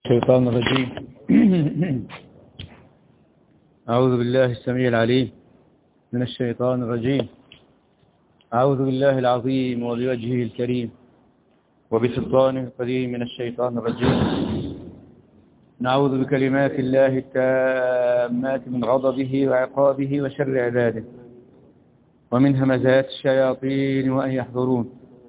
الشيطان الرجيم. أعوذ بالله السميع العليم من الشيطان الرجيم. أعوذ بالله العظيم وبوجهه الكريم وبسلطانه القديم من الشيطان الرجيم. نعوذ بكلمات الله التامات من غضبه وعقابه وشر عباده ومن همزات الشياطين وأن يحضرون.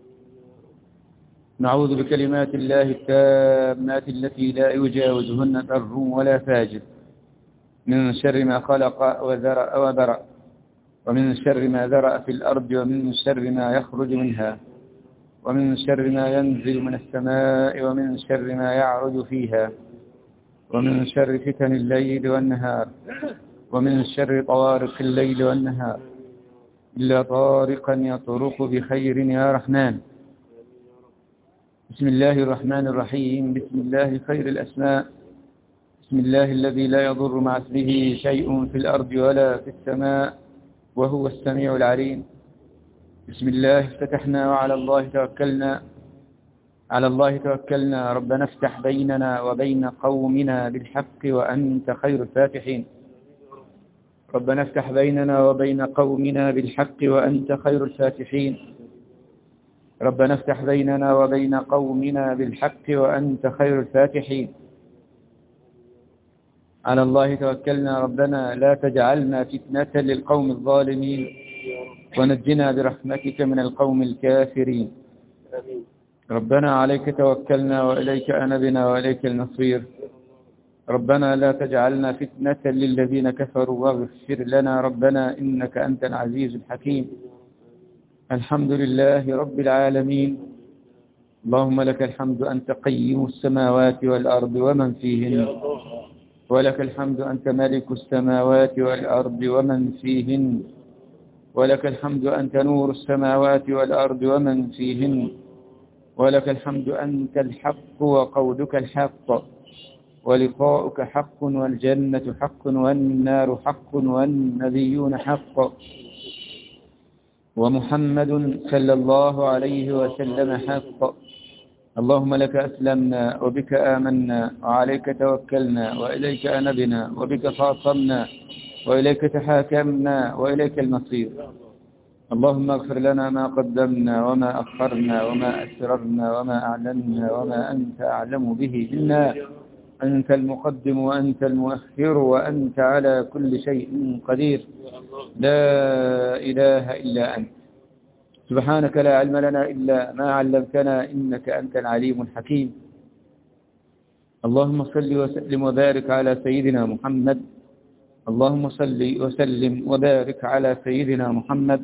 نعوذ بكلمات الله التامات التي لا يجاوزهن بر ولا فاجر من شر ما خلق وذرأ وبرأ ومن شر ما ذرأ في الأرض ومن شر ما يخرج منها ومن شر ما ينزل من السماء ومن شر ما يعرج فيها ومن شر فتن الليل والنهار ومن شر طوارق الليل والنهار إلا طارقا يطرق بخير يا رحمن. بسم الله الرحمن الرحيم. بسم الله خير الأسماء. بسم الله الذي لا يضر مع اسمه شيء في الأرض ولا في السماء وهو السميع العليم. بسم الله افتتحنا وعلى الله توكلنا. على الله توكلنا. ربنا افتح بيننا وبين قومنا بالحق وأنت خير الفاتحين. ربنا افتح بيننا وبين قومنا بالحق وأنت خير الفاتحين. ربنا افتح بيننا وبين قومنا بالحق وأنت خير الفاتحين. على الله توكلنا. ربنا لا تجعلنا فتنة للقوم الظالمين ونجنا برحمتك من القوم الكافرين. ربنا عليك توكلنا وإليك أنبنا وإليك المصير. ربنا لا تجعلنا فتنة للذين كفروا واغفر لنا ربنا إنك أنت العزيز الحكيم. الحمد لله رب العالمين. اللهم لك الحمد أنت قيم السماوات والأرض ومن فيهن، ولك الحمد أنت ملك السماوات والأرض ومن فيهن، ولك الحمد أنت نور السماوات والأرض ومن فيهن، ولك الحمد أنت الحق وقولك الحق ولقاؤك حق والجنة حق والنار حق والنبيون حق ومحمد صلى الله عليه وسلم حق. اللهم لك أسلمنا وبك آمنا وعليك توكلنا وإليك أنبنا وبك خاصمنا وإليك تحاكمنا وإليك المصير. اللهم اغفر لنا ما قدمنا وما أخرنا وما أسررنا وما أعلنا وما أنت أعلم به منا. أنت المقدم وأنت المؤخر وأنت على كل شيء قدير. لا إله إلا أنت. سبحانك لا علم لنا إلا ما علمتنا إنك أنت العليم الحكيم. اللهم صل وسلم وبارك على سيدنا محمد. اللهم صل وسلم وبارك على سيدنا محمد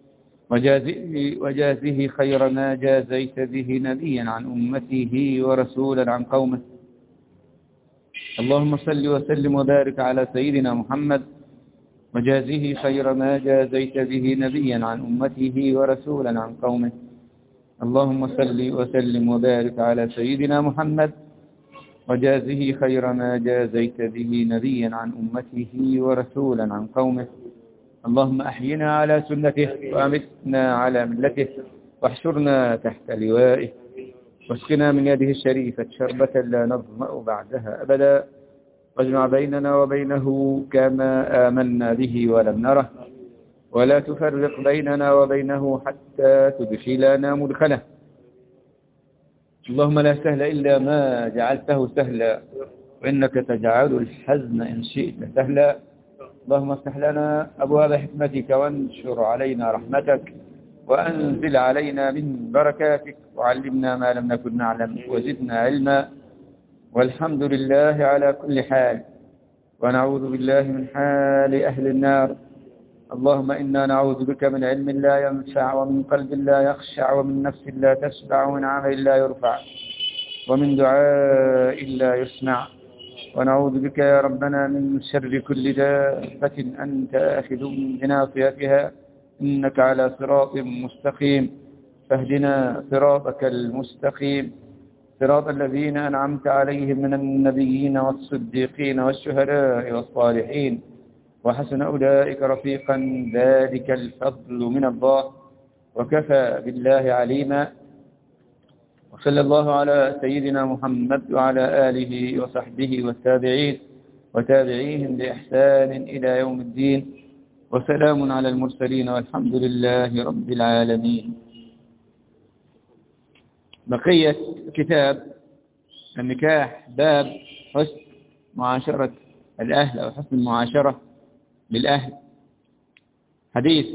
وجازه خير ما جازيت به نبيا عن أمته ورسولا عن قومه. اللهم صل وسلم وبارك على سيدنا محمد وجازه خير ما جازيت به نبيا عن أمته ورسولا عن قومه. اللهم صل وسلم وبارك على سيدنا محمد وجازه خير ما جازيت به نبيا عن أمته ورسولا عن قومه. اللهم أحينا على سنته وأمتنا على ملته واحشرنا تحت لوائه واسقنا من يده الشريفة شربة لا نظمأ بعدها أبدا واجمع بيننا وبينه كما آمنا به ولم نره ولا تفرق بيننا وبينه حتى تدخلنا مدخله. اللهم لا سهل إلا ما جعلته سهلا وإنك تجعل الحزن إن شئت سهلا. اللهم افتح لنا أبواب حكمتك وانشر علينا رحمتك وأنزل علينا من بركاتك وعلمنا ما لم نكن نعلم وزدنا علما. والحمد لله على كل حال ونعوذ بالله من حال أهل النار. اللهم إنا نعوذ بك من علم لا ينفع ومن قلب لا يخشع ومن نفس لا تشبع ومن عمل لا يرفع ومن دعاء لا يسمع. ونعوذ بك يا ربنا من شر كل دابة أنت آخذ بناصيتها إنك على صراط مستقيم. فاهدنا صراطك المستقيم صراط الذين أنعمت عليهم من النبيين والصديقين والشهداء والصالحين وحسن أولئك رفيقا. ذلك الفضل من الله وكفى بالله عليما. وصلى الله على سيدنا محمد وعلى آله وصحبه والتابعين وتابعيهم بإحسان إلى يوم الدين، وسلام على المرسلين والحمد لله رب العالمين. بقية كتاب النكاح، باب حسن معاشرة الأهل أو حسن المعاشرة للأهل، حديث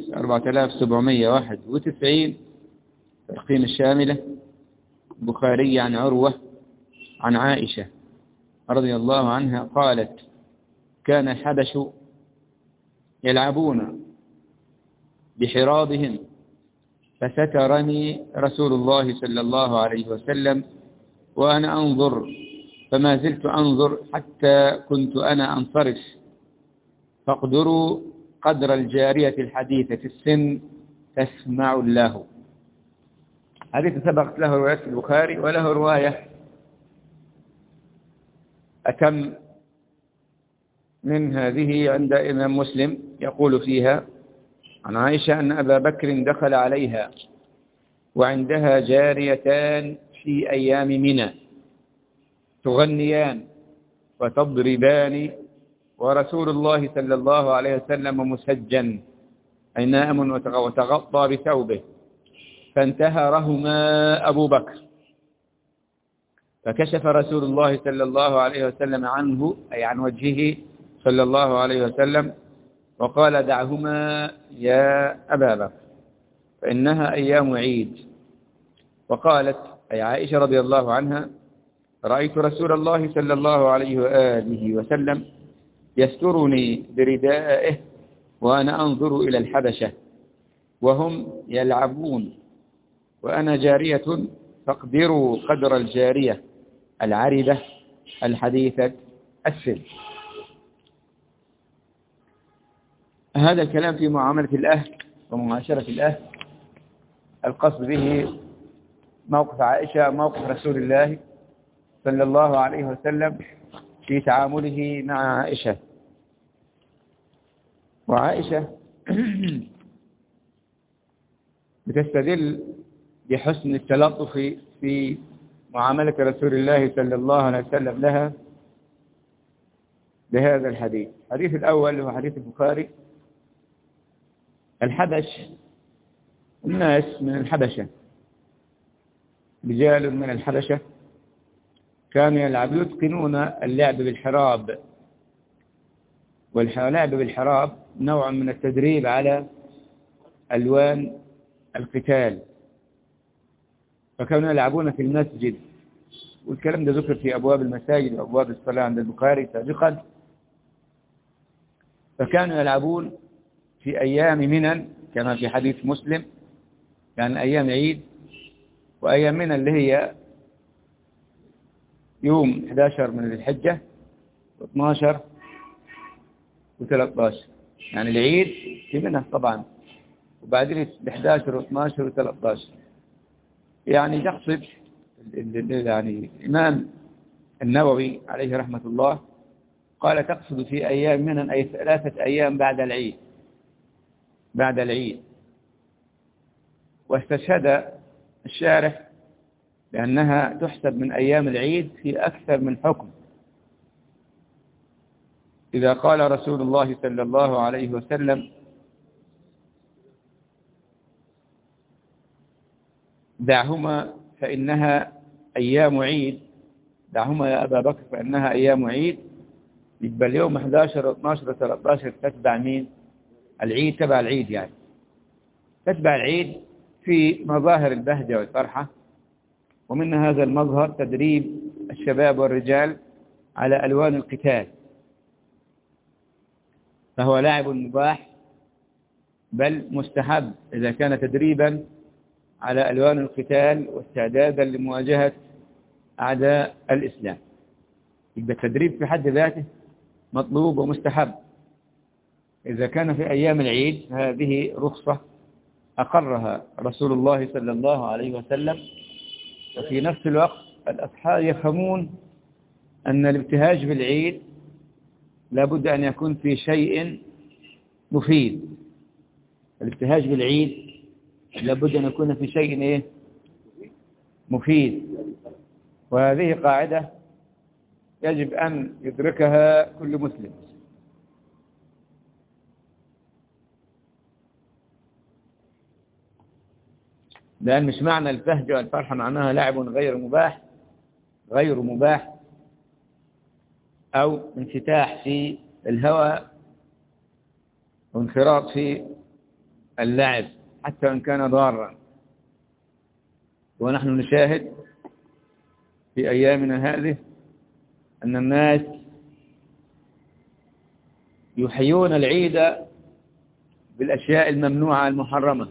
4791 ترقيم الشاملة، البخاري عن عروة عن عائشة رضي الله عنها قالت: كان الحبش يلعبون بحرابهم فسترني رسول الله صلى الله عليه وسلم وأنا أنظر، فما زلت أنظر حتى كنت أنا أنصرف، فاقدروا قدر الجارية الحديثة السن تسمع له. حديث سبقت له رواية البخاري، وله رواية أتم من هذه عند إمام مسلم، يقول فيها عن عائشة أن أبا بكر دخل عليها وعندها جاريتان في أيام منى تغنيان وتضربان، ورسول الله صلى الله عليه وسلم مسجن أي نائم وتغطى بثوبه، فانتهرهما أبو بكر، فكشف رسول الله صلى الله عليه وسلم عنه أي عن وجهه صلى الله عليه وسلم، وقال: دعهما يا أبا بكر فإنها أيام عيد. وقالت أي عائشة رضي الله عنها: رأيت رسول الله صلى الله عليه وآله وسلم يسترني بردائه وأنا أنظر إلى الحبشة وهم يلعبون وأنا جارية، فاقدروا قدر الجارية العربة الحديثة السن. هذا الكلام في معاملة الأهل ومعاشرة الأهل، القصد به موقف عائشة، موقف رسول الله صلى الله عليه وسلم في تعامله مع عائشة. وعائشة بتستدل بحسن التلطف في معاملة رسول الله صلى الله عليه وسلم لها بهذا الحديث. الحديث الأول هو حديث البخاري. الحبش الناس من الحبشة، رجال من الحبشة كانوا يتقنون اللعب بالحراب، واللعب بالحراب نوع من التدريب على ألوان القتال، فكانوا يلعبون في المسجد، والكلام ده ذكر في أبواب المساجد وأبواب الصلاة عند البخاري سابقا. فكانوا يلعبون في أيام منى كما في حديث مسلم، يعني أيام عيد، وأيام منى اللي هي يوم 11 من ذي الحجة و12 و13، يعني العيد في منى طبعا، وبعدين 11 و12 و13. يعني تقصد يعني الإمام النووي عليه رحمة الله قال تقصد في أيام منى أي 3 أيام بعد العيد. واستشهد الشارح لأنها تحسب من أيام العيد في أكثر من حكم. إذا قال رسول الله صلى الله عليه وسلم: دعهما فإنها أيام عيد، دعهما يا أبا بكر فإنها أيام عيد، يبقى اليوم 11 و12 و13 تتبع مين؟ العيد، تبع العيد، يعني تتبع العيد في مظاهر البهجة والفرحة. ومن هذا المظهر تدريب الشباب والرجال على ألوان القتال، فهو لاعب مباح بل مستحب إذا كان تدريبا على ألوان القتال واستعدادا لمواجهة أعداء الإسلام. يبقى التدريب في حد ذاته مطلوب ومستحب. إذا كان في أيام العيد هذه رخصة أقرها رسول الله صلى الله عليه وسلم. وفي نفس الوقت الأصحاب يفهمون أن الابتهاج بالعيد لابد أن يكون في شيء مفيد. الابتهاج بالعيد لابد أن يكون في شيء مفيد. وهذه قاعدة يجب أن يدركها كل مسلم. لأن مش معنى البهجة والفرحة معناها لعب غير مباح أو انفتاح في الهوى وانخراط في اللعب حتى إن كان ضارا. ونحن نشاهد في أيامنا هذه أن الناس يحيون العيد بالأشياء الممنوعة المحرمة،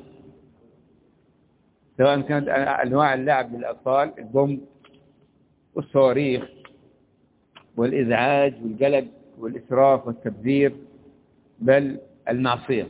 سواء كانت أنواع اللعب للأطفال، البوم والصواريخ والإزعاج والجلد والإسراف والتبذير، بل المعصية.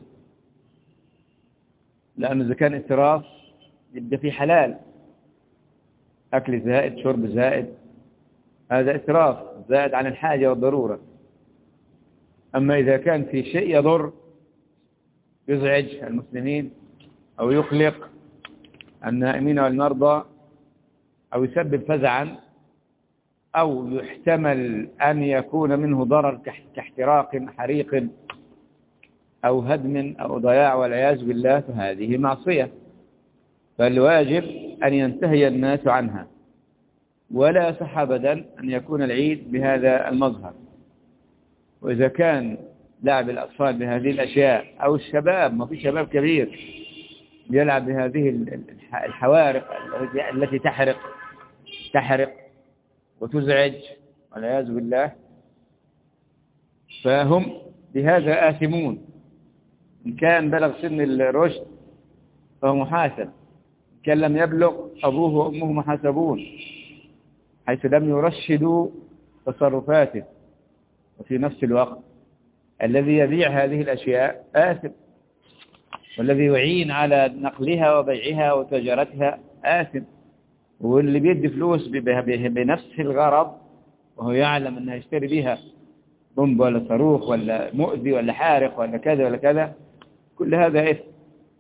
لأنه إذا كان إسراف يبقى في حلال، أكل زائد، شرب زائد، هذا إسراف زائد عن الحاجة والضرورة. أما إذا كان في شيء يضر، يزعج المسلمين أو يقلق النائمين والمرضى أو يسبب فزعا أو يحتمل أن يكون منه ضرر كاحتراق، حريق، أو هدم أو ضياع والعياذ بالله، فهذه معصية. فالواجب أن ينتهي الناس عنها. ولا يصح أبدا أن يكون العيد بهذا المظهر. وإذا كان لعب الأطفال بهذه الأشياء أو الشباب، ما في شباب كبير يلعب بهذه الحوارق التي تحرق وتزعج والعياذ بالله، فهم بهذا آثمون. إن كان بلغ سن الرشد فهو محاسب، إن كان لم يبلغ أبوه وأمه محاسبون، حيث لم يرشدوا تصرفاته. وفي نفس الوقت الذي يبيع هذه الأشياء آثم، والذي يعين على نقلها وبيعها وتجارتها آثم، واللي بيدي فلوس بنفس الغرض وهو يعلم أنه يشتري بها بومب ولا صاروخ ولا مؤذي ولا حارق ولا كذا ولا كذا، كل هذا إثم.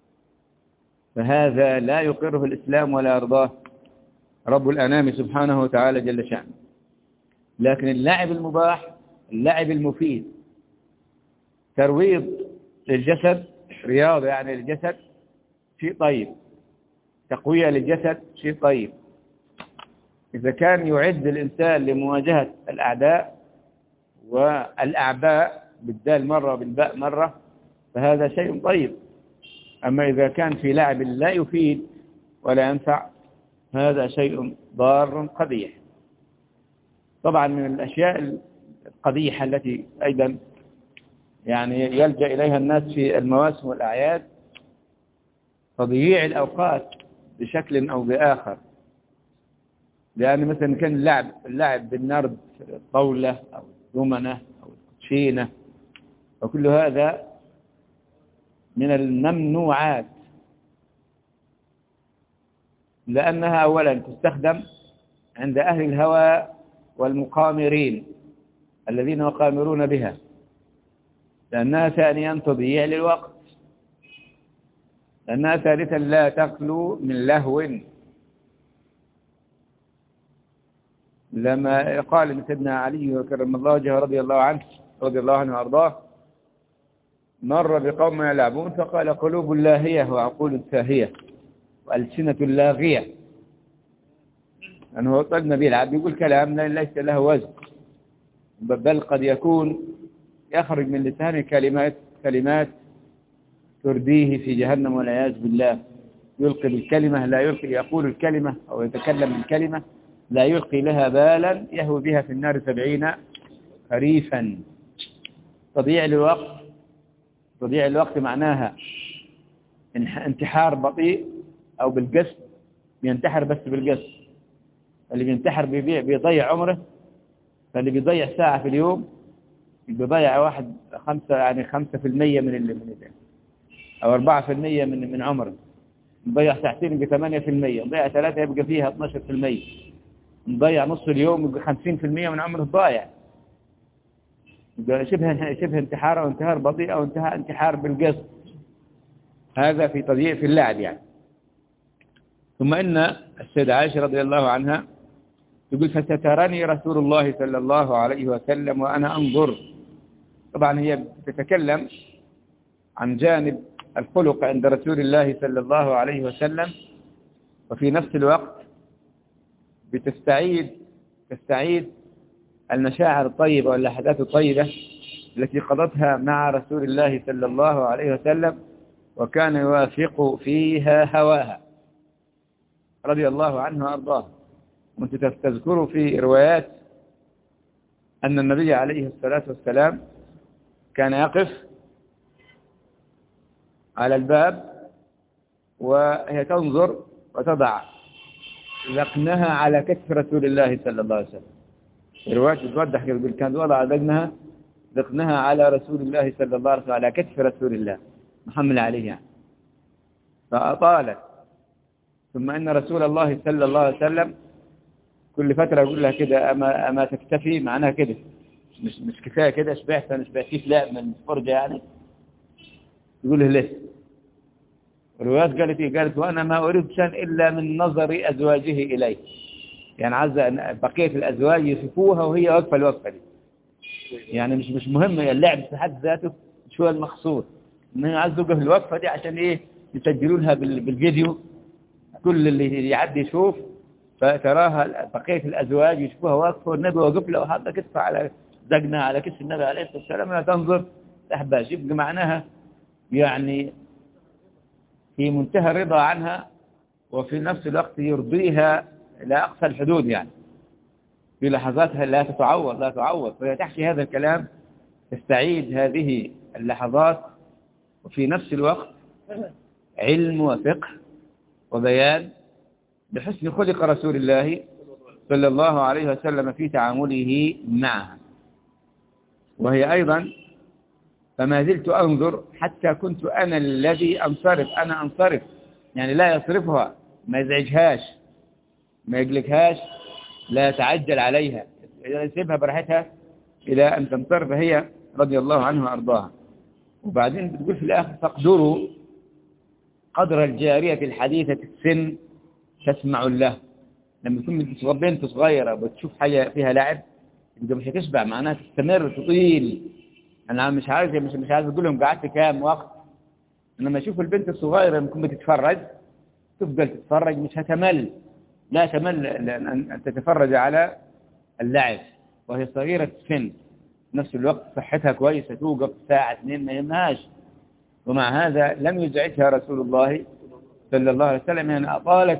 فهذا لا يقره الإسلام ولا يرضاه رب الأنام سبحانه وتعالى جل شأنه. لكن اللعب المباح، اللعب المفيد، ترويض للجسد، رياضة يعني للجسد، شيء طيب، تقوية للجسد، شيء طيب. إذا كان يعد الإنسان لمواجهة الأعداء والأعباء بالدال مرة وبالباء مرة، فهذا شيء طيب. أما إذا كان في لعب لا يفيد ولا ينفع، هذا شيء ضار قبيح. طبعا من الأشياء القبيحة التي أيضا يعني يلجأ إليها الناس في المواسم والأعياد تضييع الأوقات بشكل أو بآخر. لأن مثلا كان اللعب بالنرد، الطاولة أو الدومنة أو الكوتشينة، وكل هذا من الممنوعات، لأنها أولا تستخدم عند أهل الهوى والمقامرين الذين يقامرون بها، لأنها ثانيا تضييع للوقت، لأنها ثالثا لا تخلو من لهو. لما قال سيدنا علي وكرم الله وجهه رضي الله عنه وأرضاه، مر بقوم يلعبون فقال: قلوب لاهية وعقول ساهية وألسنة لاغية. أنه طلب نبي العبد يقول كلام ليس له وزن، بل قد يكون يخرج من لسانه كلمات ترديه في جهنم والعياذ بالله. يلقي بالكلمة لا يلقي، يقول الكلمة أو يتكلم بالكلمة لا يلقي لها بالا، يهوي بها في النار 70 خريفا. تضييع الوقت معناها انتحار بطيء أو بالقسط، بينتحر بس بالقسط. اللي بينتحر بيضيع عمره، فاللي بيضيع ساعة في اليوم بيضيع 5% من أو 4% من عمره. نضيع ساعتين يبقى 8%، نضيع 3 يبقى فيها 12%، نضيع نص اليوم يبقى 50% من عمره ضايع. يبقى شبه انتحار أو انتحار بطيء أو انتحار بالقسط. هذا في تضييع في اللعب يعني. ثم إن السيدة عائشة رضي الله عنها تقول فسترني رسول الله صلى الله عليه وسلم وأنا أنظر. طبعا هي تتكلم عن جانب الخلق عند رسول الله صلى الله عليه وسلم، وفي نفس الوقت تستعيد المشاعر الطيبة واللحظات الطيبة التي قضتها مع رسول الله صلى الله عليه وسلم، وكان يوافق فيها هواها رضي الله عنه وأرضاه. وانت تذكروا في روايات أن النبي عليه الصلاة والسلام كان يقف على الباب وهي تنظر وتضع ذقنها على كتف رسول الله صلى الله عليه وسلم. الروايات بتوضح كده، كان وضع ذقنها على رسول الله صلى الله عليه وسلم، على كتف رسول الله محمل عليه يعني. فأطالت. ثم إن رسول الله صلى الله عليه وسلم كل فترة يقول لها كده أما تكتفي، معناها كده مش كفاية كده، شبعت أنا شبعتيش لا من الفرجة يعني. يقول له لسه. الروايات قالت إيه؟ قالت وأنا ما أريد شيئا إلا من نظر أزواجه إليه، يعني عايزة أن بقية الأزواج يشوفوها وهي واقفة الوقفة دي، يعني مش مهم اللعب في حد ذاته، شو المقصود إنه عايز توقف الوقفة دي عشان إيه؟ يسجلوا لها بالفيديو، كل اللي يعدي يشوف، فتراها بقية الأزواج يشوفوها واقفة والنبي واقف له وحاطة كتفه على زقنا على كتف النبي عليه الصلاة والسلام، لا تنظر تحباش. يبقى معناها يعني في منتهى الرضا عنها، وفي نفس الوقت يرضيها إلى أقصى الحدود، يعني في لحظاتها لا تعوض. فهي تحكي هذا الكلام تستعيد هذه اللحظات، وفي نفس الوقت علم وفقه وبيان بحسن خلق رسول الله صلى الله عليه وسلم في تعامله معها. وهي أيضا فما زلت أنظر حتى كنت أنا الذي أنصرف، يعني لا يصرفها، ما يزعجهاش، ما يقلقهاش، لا يتعجل عليها، يسيبها براحتها إلى أن تنصرف هي رضي الله عنها وأرضاها. وبعدين بتقول في الآخر فاقدروا قدر الجارية الحديثة السن تسمع له. لما تكون بنت صغيرة بتشوف حاجة فيها لعب انت مش هتشبع، معناها تستمر تطيل. انا مش عايز اقول لهم قعدت كام وقت، لما اشوف البنت الصغيرة ممكن بتتفرج تفضل تتفرج مش هتمل، لا تمل ان تتفرج على اللعب وهي صغيرة السن، نفس الوقت صحتها كويسة، توقف ساعة 2 ما يهمهاش. ومع هذا لم يزعجها رسول الله صلى الله عليه وسلم، يعني أطالت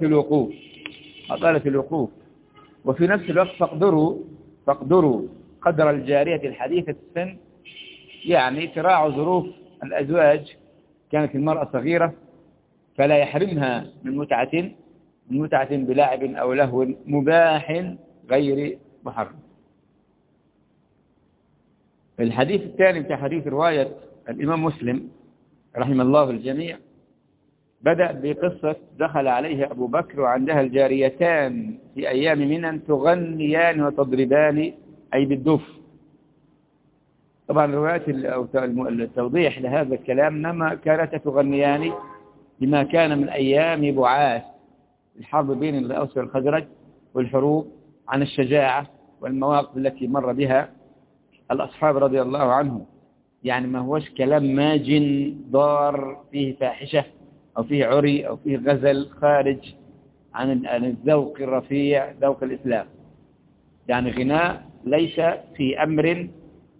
الوقوف. وفي نفس الوقت فاقدروا قدر الجارية الحديثة السن، يعني تراعوا ظروف الأزواج. كانت المرأة صغيرة فلا يحرمها من متعة بلعب أو لهو مباح غير محرم. الحديث الثاني بتاع حديث رواية الإمام مسلم رحمه الله الجميع بدأ بقصة دخل عليه أبو بكر وعندها الجاريتان في أيام منى تغنيان وتضربان أي بالدف. طبعا روايات التوضيح لهذا الكلام إنما كانتا تغنيان بما كان من أيام بعاث الحرب بين الأوس والخزرج والحروب، عن الشجاعة والمواقف التي مر بها الأصحاب رضي الله عنهم، يعني ما هوش كلام ماجن ضار فيه فاحشة أو فيه عري أو فيه غزل خارج عن الذوق الرفيع ذوق الإسلام. يعني غناء ليس في أمر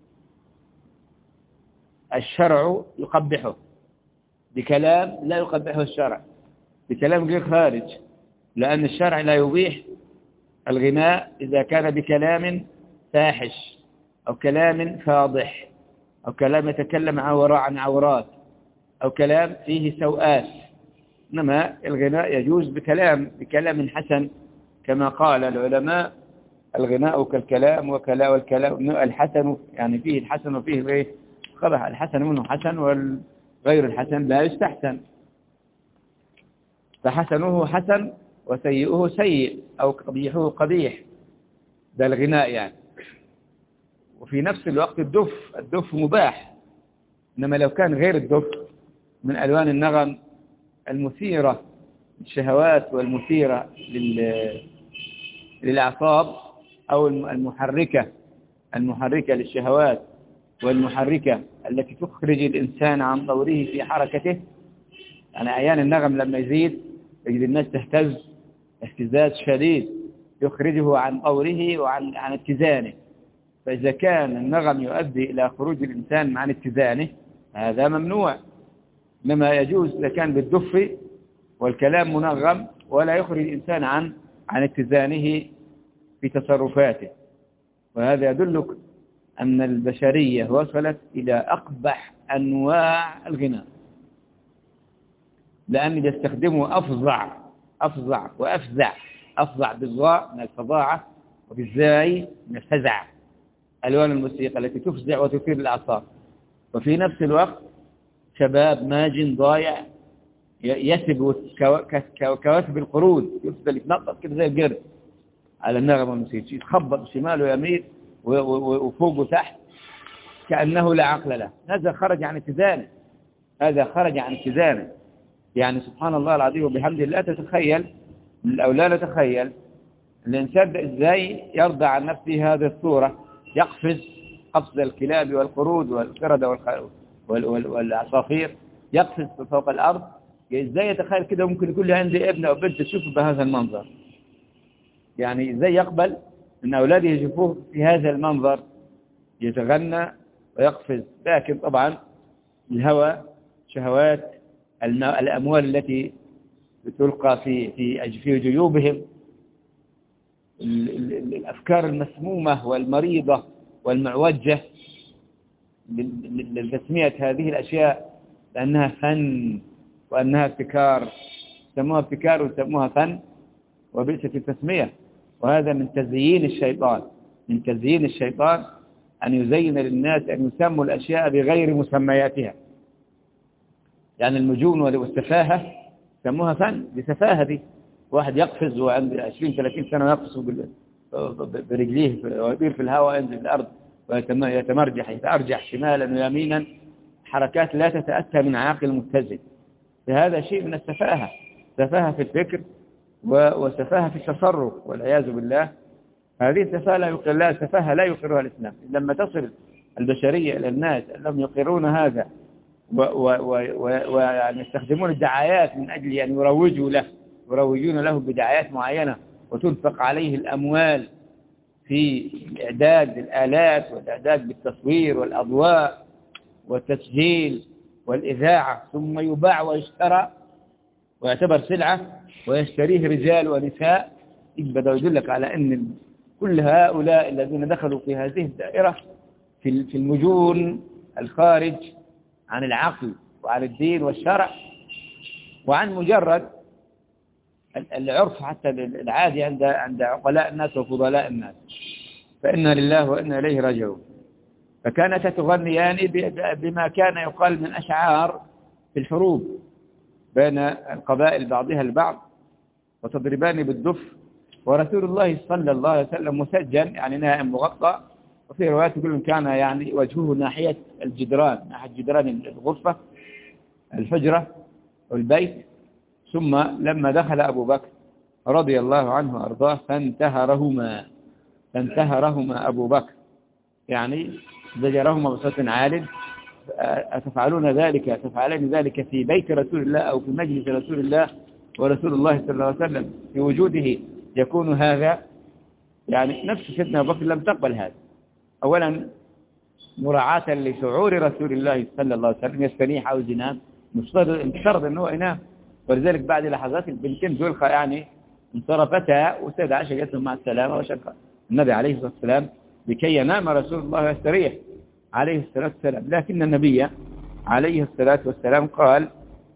الشرع يقبحه، بكلام لا يقبحه الشرع، بكلام غير خارج، لأن الشرع لا يبيح الغناء إذا كان بكلام فاحش أو كلام فاضح أو كلام يتكلم عن عورات أو كلام فيه سوءات. إنما الغناء يجوز بكلام حسن، كما قال العلماء الغناء كالكلام والكلام الحسن، يعني فيه الحسن وفيه غير قبح، الحسن منه حسن والغير الحسن لا يستحسن، فحسنه حسن وسيئه سيء أو قبيحه قبيح، ده الغناء يعني. وفي نفس الوقت الدف مباح، إنما لو كان غير الدف من ألوان النغم المثيرة الشهوات والمثيرة للأعصاب، أو المحركة للشهوات، والمحركة التي تخرج الإنسان عن طوره في حركته. يعني أحيانا النغم لما يزيد يجد الناس تهتز اهتزاز شديد يخرجه عن طوره وعن اتزانه. فإذا كان النغم يؤدي إلى خروج الإنسان عن اتزانه هذا ممنوع، إنما يجوز إذا كان بالدف والكلام منغم ولا يخرج الإنسان عن اتزانه في تصرفاته. وهذا يدلك أن البشرية وصلت إلى أقبح أنواع الغناء، لأن يستخدموا أفظع وأفزع. أفظع بالضاء من الفظاعة، وبالزاي من الفزع، ألوان الموسيقى التي تفزع وتثير الأعصاب. وفي نفس الوقت شباب ماجن ضايع يسب كواسب القرود، يفضل يتنطط كده زي القرد على النغمة الموسيقى، يتخبط شمال ويمين وفوق وتحت كأنه لا عقل له. هذا خرج عن اتزانه. يعني سبحان الله العظيم وبحمده. لا تتخيل أو لا نتخيل الإنسان ازاي يرضى عن نفسه هذه الصورة، يقفز قفز الكلاب والقرود والقردة والعصافير، يقفز فوق الأرض. ازاي يتخيل كده ممكن يكون لي عندي ابن أو بنت تشوفه بهذا المنظر؟ يعني ازاي يقبل ان أولاده يشوفوه في هذا المنظر يتغنى ويقفز؟ لكن طبعا الهوى، شهوات الأموال التي تلقى في جيوبهم، الأفكار المسمومة والمريضة والمعوجة لتسمية هذه الأشياء لأنها فن وأنها ابتكار. سموها ابتكار وسموها فن وبئست التسمية. وهذا من تزيين الشيطان أن يزين للناس أن يسموا الأشياء بغير مسمياتها. يعني المجون والسفاهة سموها فن بسفاهة دي. واحد يقفز وعنده 20-30 سنة يقفز برجليه ويطير في الهواء، ينزل الأرض يتمرجح شمالا ويمينا، حركات لا تتأتى من عاقل متزن. فهذا شيء من السفاهة، سفاهة في الفكر وسفاهة في التصرف والعياذ بالله. هذه السفاهة لا يقرها الإسلام. لما تصل البشرية إلى الناس أنهم يقرون هذا ويعني يستخدمون الدعايات من أجل أن يروجون له بدعايات معينة، وتنفق عليه الأموال في إعداد الآلات والإعداد بالتصوير والأضواء والتسجيل والإذاعة، ثم يباع ويشترى ويعتبر سلعة ويشتريه رجال ونساء. بدأ يدلك على أن كل هؤلاء الذين دخلوا في هذه الدائرة في المجون الخارج عن العقل وعن الدين والشرع وعن مجرد العرف حتى العادي عند عقلاء الناس وفضلاء الناس. فإنا لله وإنا إليه راجعون. فكانت تغنيان بما كان يقال من أشعار في الحروب بين القبائل بعضها البعض، وتضربان بالدف. ورسول الله صلى الله عليه وسلم مسجن، يعني نائم مغطى. وفي روايات يقولون كان يعني وجهه ناحية الجدران، ناحية جدران الغرفة الحجرة والبيت. ثم لما دخل أبو بكر رضي الله عنه وأرضاه فانتهرهما أبو بكر، يعني زجرهما بصوت عال. تفعلين ذلك في بيت رسول الله أو في مجلس رسول الله ورسول الله صلى الله عليه وسلم في وجوده يكون هذا؟ يعني نفس سيدنا أبو بكر لم تقبل هذا. أولا مراعاة لشعور رسول الله صلى الله عليه وسلم، يستنيح أو ينام، مفترض أنه ينام. ولذلك بعد لحظات البنتين دول يعني انصرفتا، والسيدة عائشة قالت لهم مع السلامة، وشكر النبي عليه الصلاة والسلام لكي ينام رسول الله ويستريح عليه الصلاة والسلام. لكن النبي عليه الصلاة والسلام قال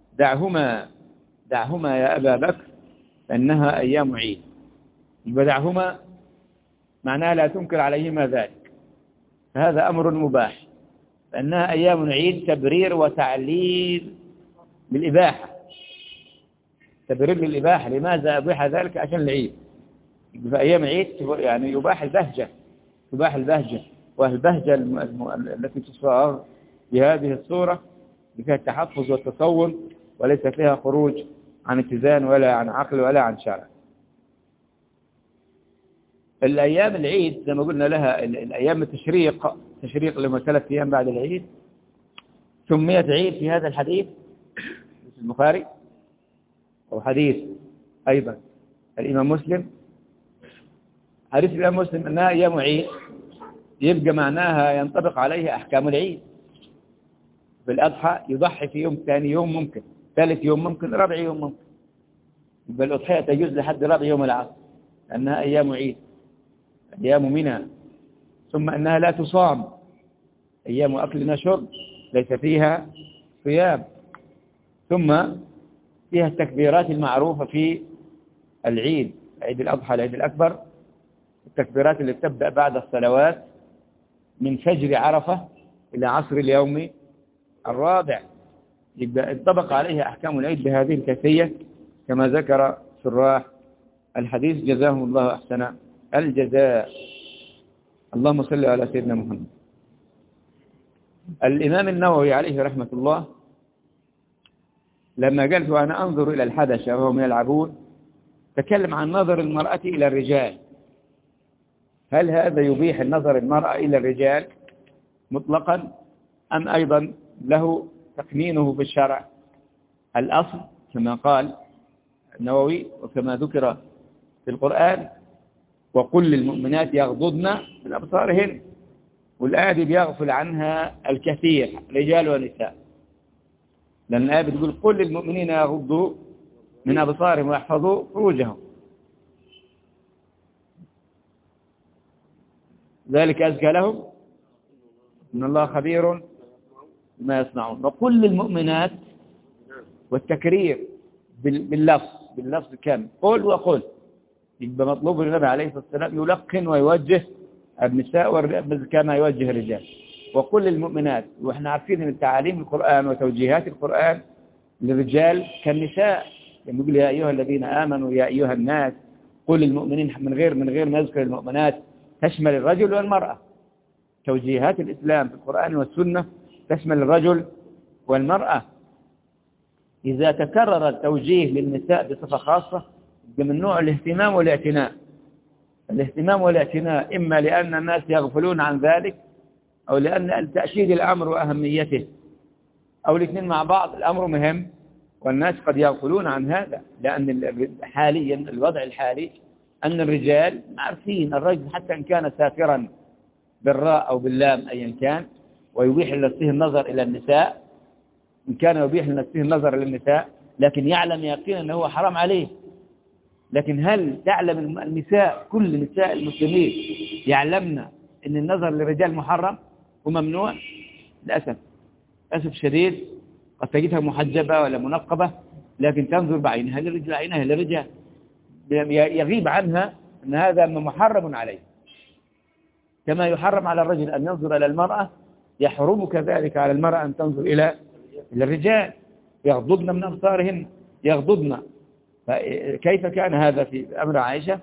دعهما يا أبا بكر فإنها أيام عيد. دعهما معناها لا تنكر عليهما ذلك، فهذا أمر مباح، فإنها أيام عيد تبرير وتعليل بالإباحة. تبرير للإباحة. لماذا أبيح ذلك؟ عشان العيد. في أيام عيد يعني يباح البهجة، والبهجة التي تصار بهذه الصورة فيها التحفظ والتصور، وليس فيها خروج عن اتزان ولا عن عقل ولا عن شرع. الأيام العيد زي ما قلنا لها الأيام التشريق لما 3 أيام بعد العيد سميت عيد في هذا الحديث البخاري وحديث أيضا الإمام مسلم. حديث الإمام مسلم أنها أيام عيد يبقى معناها ينطبق عليها أحكام العيد. بالأضحى يضحي في يوم، ثاني يوم ممكن، ثالث يوم ممكن، رابع يوم ممكن. يبقى الأضحية تجوز لحد رابع يوم العصر لأنها أيام عيد، أيام منى. ثم أنها لا تصام، أيام أكل وشرب ليس فيها صيام. ثم فيها التكبيرات المعروفة في العيد، عيد الأضحى العيد الأكبر، التكبيرات اللي تبدأ بعد الصلوات من فجر عرفة إلى عصر اليوم الرابع. يبقى انطبق عليها أحكام العيد بهذه الكيفية كما ذكر شراح الحديث جزاهم الله أحسن الجزاء. اللهم صل على سيدنا محمد. الإمام النووي عليه رحمة الله لما قال وأنا أنظر إلى الحدث وهم يلعبون تكلم عن نظر المرأة إلى الرجال. هل هذا يبيح النظر المرأة إلى الرجال مطلقا أم أيضا له تقنينه بالشرع؟ الأصل كما قال النووي وكما ذكر في القرآن وقل للمؤمنات يغضضن من أبصارهن، والآية دي بيغفل عنها الكثير رجال ونساء، لأن الآية بتقول قل للمؤمنين يغضوا من أبصارهم ويحفظوا فروجهم ذلك أزكى لهم إن الله خبير بما يصنعون. وقل للمؤمنات والتكرير باللفظ كم قل وقل. يبقى مطلوب النبي عليه الصلاة والسلام يلقن ويوجه النساء كما يوجه الرجال. وقل للمؤمنات، وإحنا عارفين من تعاليم القرآن وتوجيهات القرآن للرجال كالنساء، يقول يا أيها الذين آمنوا يا أيها الناس. قل للمؤمنين من غير ما يذكر المؤمنات تشمل الرجل والمرأة. توجيهات الإسلام في القرآن والسنة تشمل الرجل والمرأة. إذا تكرر التوجيه للنساء بصفة خاصة من نوع الاهتمام والاعتناء. الاهتمام والاعتناء إما لأن الناس يغفلون عن ذلك أو لأن تأكيد الأمر وأهميته أو الاثنين مع بعض. الأمر مهم والناس قد يغفلون عن هذا، لأن حاليا الوضع الحالي أن الرجال عارفين الرجل حتى إن كان سافرا بالراء أو باللام أيا كان ويبيح لنفسه النظر إلى النساء، إن كان يبيح لنفسه النظر إلى النساء لكن يعلم يقينا أنه هو حرام عليه. لكن هل تعلم النساء كل نساء المسلمين يعلمن أن النظر للرجال محرم وممنوع؟ للأسف شديد قد تجدها محجبة ولا منقبة لكن تنظر بعينها للرجال عينها للرجال، يغيب عنها أن هذا محرم عليه. كما يحرم على الرجل أن ينظر إلى المرأة يحرم كذلك على المرأة أن تنظر إلى الرجال. يغضضن من أبصارهن يغضضن. فكيف كان هذا في أمر عائشة؟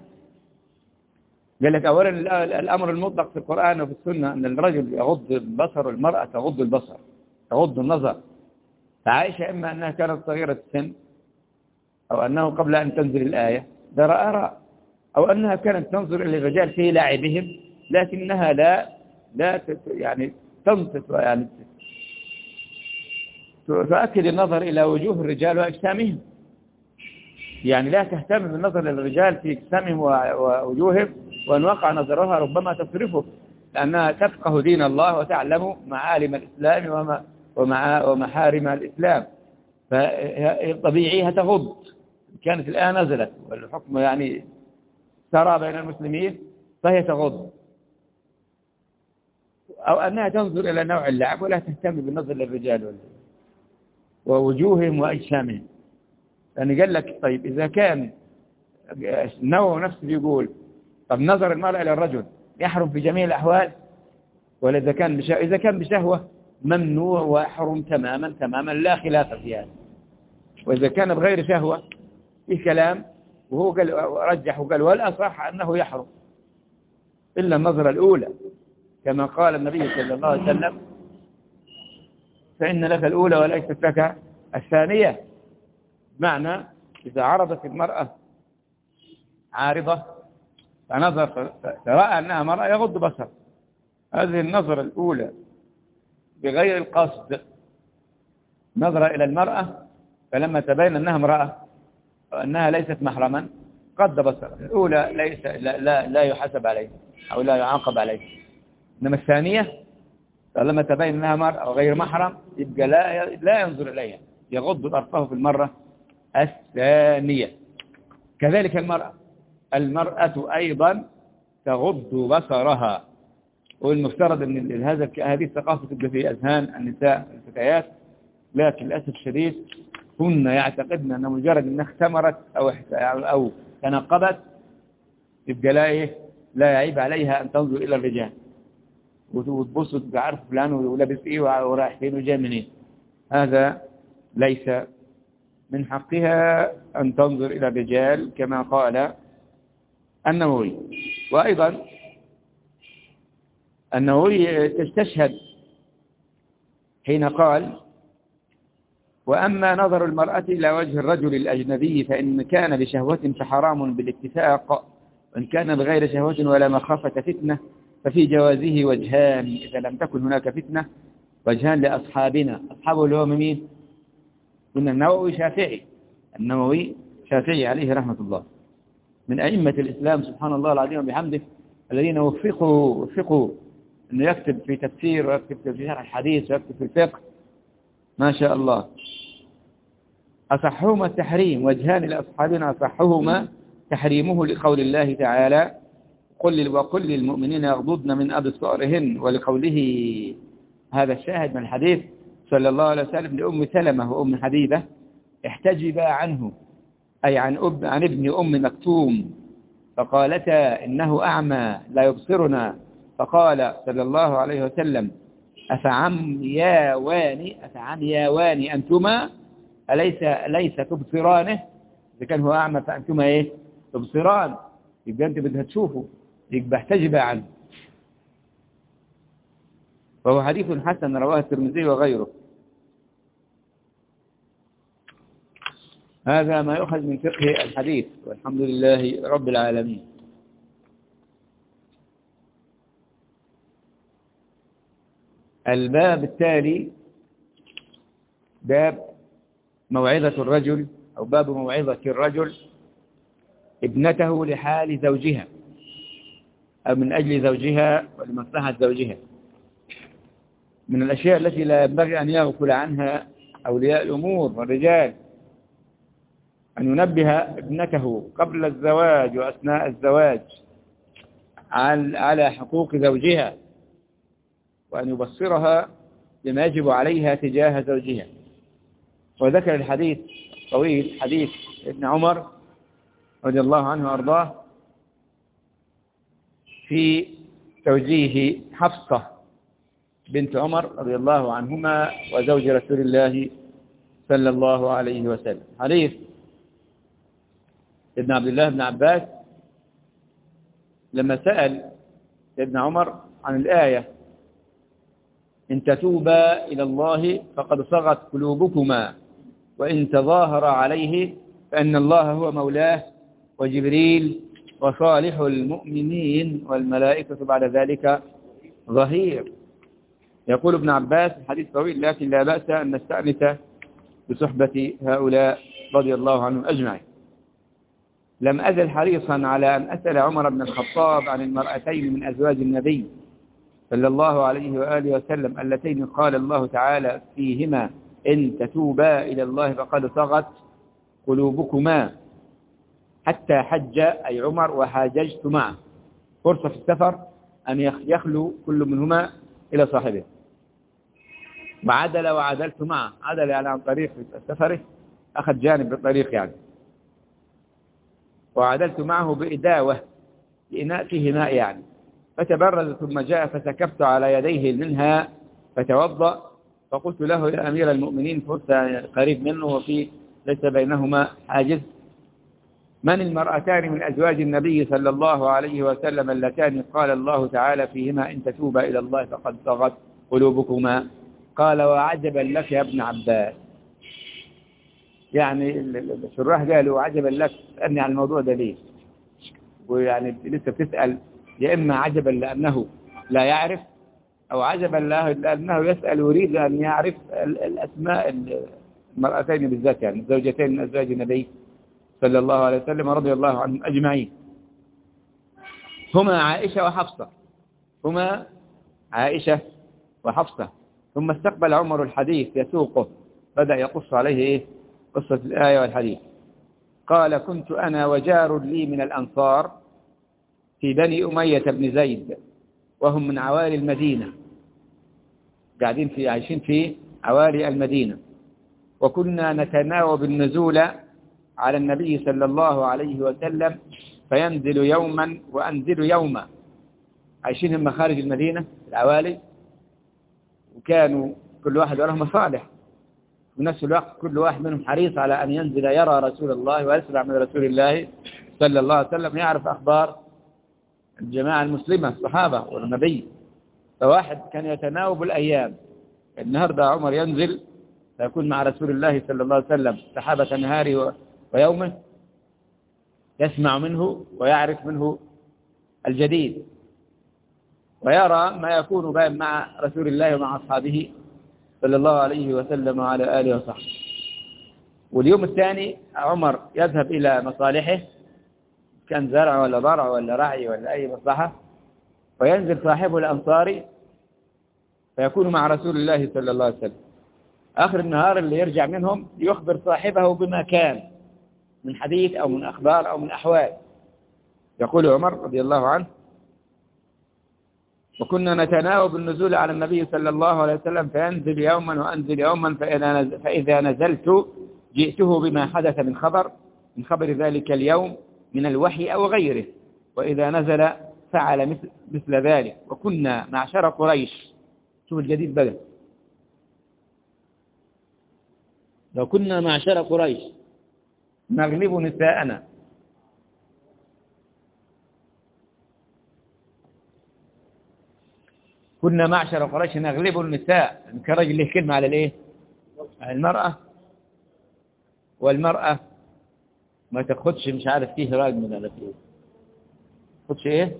قال لك أولا الأمر المطلق في القرآن وفي السنة أن الرجل يغض البصر والمرأة تغض البصر تغض النظر. فعائشة إما أنها كانت صغيرة السن أو أنه قبل أن تنزل الآية ده رأى أو أنها كانت تنظر إلى الرجال في لاعبهم لكنها لا يعني تنصت يعني تؤكد النظر إلى وجوه الرجال وأجسامهم، يعني لا تهتم بالنظر للرجال في أجسامهم ووجوههم، وأن وقع نظرها ربما تصرفه لأنها تفقه دين الله وتعلم معالم الإسلام ومحارم الإسلام. فطبيعيها تغض. كانت الآن نزلت والحكم يعني سرى بين المسلمين فهي تغض. أو أنها تنظر إلى نوع اللعب ولا تهتم بالنظر للرجال ووجوههم وأجسامهم. يعني قال لك طيب إذا كان النووي نفسه يقول طب نظر المرأة إلى الرجل يحرم في جميع الأحوال، ولا إذا كان بشهوة ممنوع ويحرم تماما لا خلاف في هذا. وإذا كان بغير شهوة في كلام، وهو قال رجح وقال والأصح أنه يحرم إلا النظرة الأولى كما قال النبي صلى الله عليه وسلم فإن لك الأولى وليست لك الثانية. معنى إذا عرضت المرأة عارضة فنظر فرأى أنها مرأة يغض بصر. هذه النظرة الأولى بغير القصد، نظر إلى المرأة فلما تبين أنها امرأة وأنها ليست محرما قد بصر. الأولى ليس لا يحاسب عليه أو لا يعاقب عليه، إنما الثانية فلما تبين أنها مرأة وغير محرم يبقى لا ينظر إليها، يغض طرفه في المرة الثانية. كذلك المرأة أيضا تغض بصرها، والمفترض أن هذه الثقافة تبقى في أذهان النساء الفتيات، لكن للأسف الشديد هن يعتقدن أن مجرد أنها اختمرت أو تنقبت يبقى لا يعيب عليها أن تنظر إلى الرجال وتبص وتعرف فلان ولابس إيه ورايح فين وجاي منين. هذا ليس من حقها أن تنظر إلى الرجال كما قال النووي. وأيضا النووي تستشهد حين قال: وأما نظر المرأة إلى وجه الرجل الأجنبي فإن كان بشهوة فحرام بالاتفاق، وإن كان بغير شهوة ولا مخافة فتنة ففي جوازه وجهان إذا لم تكن هناك فتنة، وجهان لأصحابنا. أصحابه اللي هو مين؟ قلنا النووي شافعي عليه رحمة الله، من أئمة الإسلام سبحان الله العظيم وبحمده، الذين وفقوا أنه يكتب في تفسير ويكتب في شرح الحديث ويكتب في الفقه ما شاء الله. أصحهما التحريم، وجهان لأصحابنا أصحهما تحريمه لقول الله تعالى: وقل للمؤمنين يغضضن من أبصارهن، ولقوله هذا الشاهد من الحديث صلى الله عليه وسلم لأم سلمة وأم حبيبة: احتجبا عنه، أي عن ابن أم مكتوم، فقالتا إنه أعمى لا يبصرنا، فقال صلى الله عليه وسلم: أفعمياوان أنتما أليس تبصرانه؟ إذا كان هو أعمى فأنتما تبصران، يبقى أنت بدها تشوفه، يبقى احتجبا عنه. وهو حديث حسن رواه الترمذي وغيره. هذا ما يؤخذ من فقه الحديث، والحمد لله رب العالمين. الباب التالي باب موعظة الرجل، أو باب موعظة الرجل ابنته لحال زوجها أو من أجل زوجها ولمصلحة زوجها. من الأشياء التي لا ينبغي أن يغفل عنها أولياء الأمور والرجال أن ينبه ابنته قبل الزواج وأثناء الزواج على حقوق زوجها، وأن يبصرها بما يجب عليها تجاه زوجها. وذكر الحديث طويل، حديث ابن عمر رضي الله عنه وأرضاه في توجيه حفصة بنت عمر رضي الله عنهما وزوج رسول الله صلى الله عليه وسلم. حديث ابن عبد الله بن عباس لما سأل ابن عمر عن الآية: إن تتوبا إلى الله فقد صغت قلوبكما وإن تظاهر عليه فإن الله هو مولاه وجبريل وصالح المؤمنين والملائكة بعد ذلك ظهير. يقول ابن عباس: الحديث طويل لكن لا بأس أن نستأنس بصحبة هؤلاء رضي الله عنهم أجمعين. لم أزل حريصا على أن أسأل عمر بن الخطاب عن المرأتين من أزواج النبي صلى الله عليه وآله وسلم اللتين قال الله تعالى فيهما: إن تتوبا إلى الله فقد صغت قلوبكما، حتى حج أي عمر وحاججت معه. فرصة في السفر أن يخلو كل منهما إلى صاحبه. وعدل وعدلت معه، عدل يعني عن طريق سفره، أخذ جانب بالطريق يعني. وعدلت معه بإداوة، بإناء فيه ماء يعني، فتبرز ثم جاء فسكبت على يديه منها فتوضأ، فقلت له: يا أمير المؤمنين، فرصة قريب منه وفي ليس بينهما حاجز: من المرأتان من أزواج النبي صلى الله عليه وسلم اللتان قال الله تعالى فيهما: إن تتوبا إلى الله فقد صغت قلوبكما؟ قال: وعجبا لك يا ابن عباس. يعني الشراح قالوا عجبا لك تسألني عن الموضوع ده ليه؟ ويعني لسه بتسأل، يا إما عجبا لأنه لا يعرف، أو عجبا له لأنه يسأل ويريد أن يعرف الأسماء المرأتين بالذات، يعني زوجتين من أزواج النبي صلى الله عليه وسلم رضي الله عنهم أجمعين، هما عائشة وحفصة، هما عائشة وحفصة. ثم استقبل عمر الحديث يسوقه، بدأ يقص عليه إيه؟ قصة الآية والحديث. قال: كنت أنا وجار لي من الأنصار في بني أمية بن زيد، وهم من عوالي المدينة، قاعدين عايشين في عوالي المدينة، وكنا نتناوب النزول على النبي صلى الله عليه وسلم، فينزل يوما وأنزل يوما. عايشين هم خارج المدينة العوالي، وكانوا كل واحد له مصالح، في نفس الوقت كل واحد منهم حريص على أن ينزل يرى رسول الله ويسمع من رسول الله صلى الله عليه وسلم، يعرف أخبار الجماعة المسلمة الصحابة والنبي. فواحد كان يتناوب الأيام، النهاردة عمر ينزل فيكون مع رسول الله صلى الله عليه وسلم سحابة نهاره ويومه، يسمع منه ويعرف منه الجديد، ويرى ما يكون مع رسول الله ومع أصحابه صلى الله عليه وسلم وعلى آله وصحبه. واليوم الثاني عمر يذهب إلى مصالحه، كان زرع ولا ضرع ولا رعي ولا أي مصلحة، وينزل صاحبه الأنصاري فيكون مع رسول الله صلى الله عليه وسلم. آخر النهار اللي يرجع منهم يخبر صاحبه بما كان من حديث أو من أخبار أو من أحوال. يقول عمر رضي الله عنه: وكنا نتناوب النزول على النبي صلى الله عليه وسلم، فينزل يوما وأنزل يوما، فإذا نزلت جئته بما حدث من خبر ذلك اليوم من الوحي أو غيره، وإذا نزل فعل مثل ذلك. وكنا معشر قريش، شوف الجديد بدأ، لو كنا معشر قريش نغلب نساءنا. كنا معشر قريش نغلب النساء، كرجل له كلمة على الايه؟ على المرأة. والمرأة ما تاخدش مش عارف فيه راجل ولا فيه، تاخدش ايه؟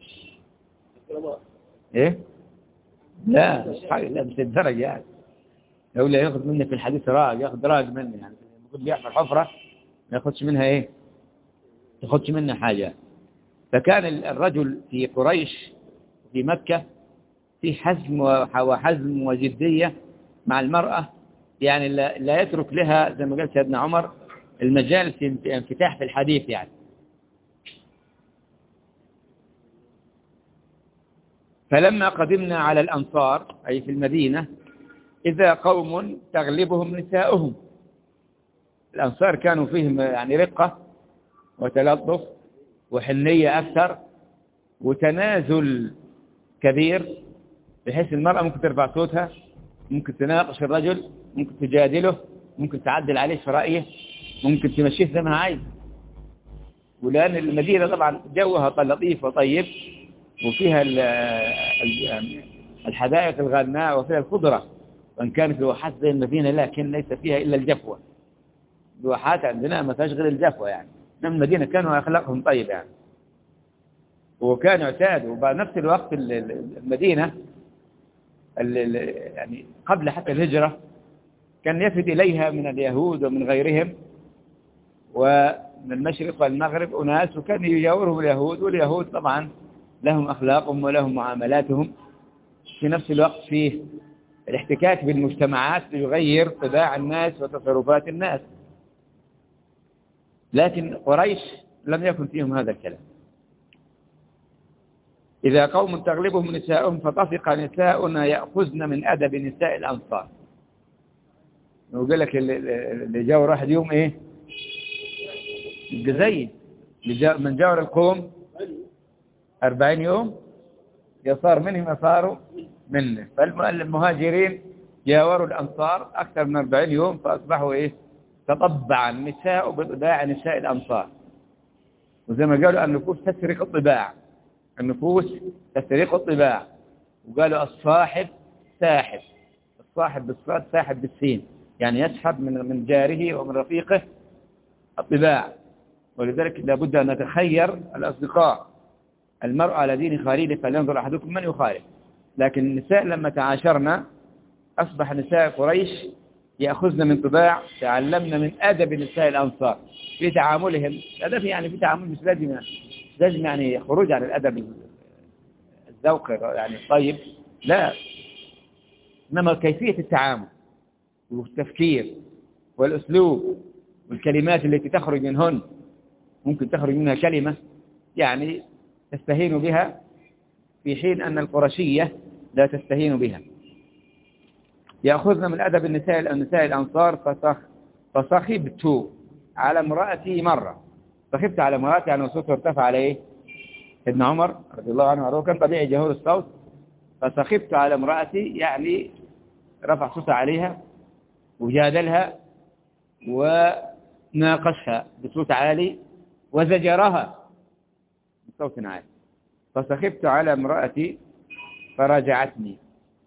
ايه؟ لا مش حاجة، لا مش الدرجة يعني. لو لا ياخد منك في الحديث راج، ياخد راج مني يعني، المفروض بيحفر حفرة ما ياخدش منها ايه؟ ما ياخدش منها حاجة. فكان الرجل في قريش في مكة في حزم وحزم وجدية مع المرأة، يعني لا يترك لها زي ما قال سيدنا عمر المجال في انفتاح في الحديث يعني. فلما قدمنا على الأنصار أي في المدينة، إذا قوم تغلبهم نساؤهم. الأنصار كانوا فيهم يعني رقة وتلطف وحنية أكثر وتنازل كبير، بحيث المرأة ممكن ترفع صوتها، ممكن تناقش الرجل، ممكن تجادله، ممكن تعدل عليه في رأيه، ممكن تمشيه زي ما عايز. ولأن المدينة طبعا جوها لطيف وطيب، وفيها الحدائق الغناء وفيها الخضرة، وإن كانت الواحات زي المدينة لكن ليس فيها إلا الجفوة. الواحات عندنا ما فيهاش غير الجفوة يعني، إنما المدينة كانوا أخلاقهم طيب يعني، وكانوا اعتادوا. وبنفس الوقت المدينة يعني قبل حتى الهجرة كان يفد إليها من اليهود ومن غيرهم ومن المشرق والمغرب أناس، وكان يجاورهم اليهود، واليهود طبعا لهم أخلاقهم ولهم معاملاتهم. في نفس الوقت فيه الاحتكاك بالمجتمعات ليغير طباع الناس وتصرفات الناس. لكن قريش لم يكن فيهم هذا الكلام. إذا قوم تغلبهم نساؤهم فطفق نساؤنا يأخذن من أدب نساء الأنصار. يقول لك اللي جاور واحد يوم إيه؟ الجزي من جاور القوم 40 يوم يصار منهم يصاروا منه. فالمهاجرين جاوروا الأنصار أكثر من 40 يوم، فأصبحوا إيه؟ تطبع النساء بطباع نساء الأنصار. وزي ما قالوا النفوس تسرق الطباع، النفوس تسرق الطباع. وقالوا الصاحب ساحب، الصاحب بالصاد ساحب بالسين، يعني يسحب من جاره ومن رفيقه الطباع. ولذلك لابد أن نتخير الأصدقاء. المرء على دين خليله فلينظر أحدكم من يخالف. لكن النساء لما تعاشرنا أصبح نساء قريش يأخذن من طباع تعلمنا من أدب نساء الأنصار في تعاملهم. الأدب يعني في تعامل مش لازم يعني خروج عن الأدب الذوق يعني الطيب، لا، إنما كيفية التعامل والتفكير والأسلوب والكلمات التي تخرج منهن. ممكن تخرج منها كلمة يعني تستهين بها في حين أن القرشية لا تستهين بها. يأخذنا من أدب النساء الأنصار. فصخبت على امرأتي مرة. صخبت على امرأتي يعني صوته ارتفع على إيه؟ ابن عمر رضي الله عنه وارضاه كان طبيعي جهور الصوت. فصخبت على امرأتي يعني رفع صوته عليها وجادلها وناقشها بصوت عالي وزجرها بصوت عالي. فصخبت على امرأتي فراجعتني.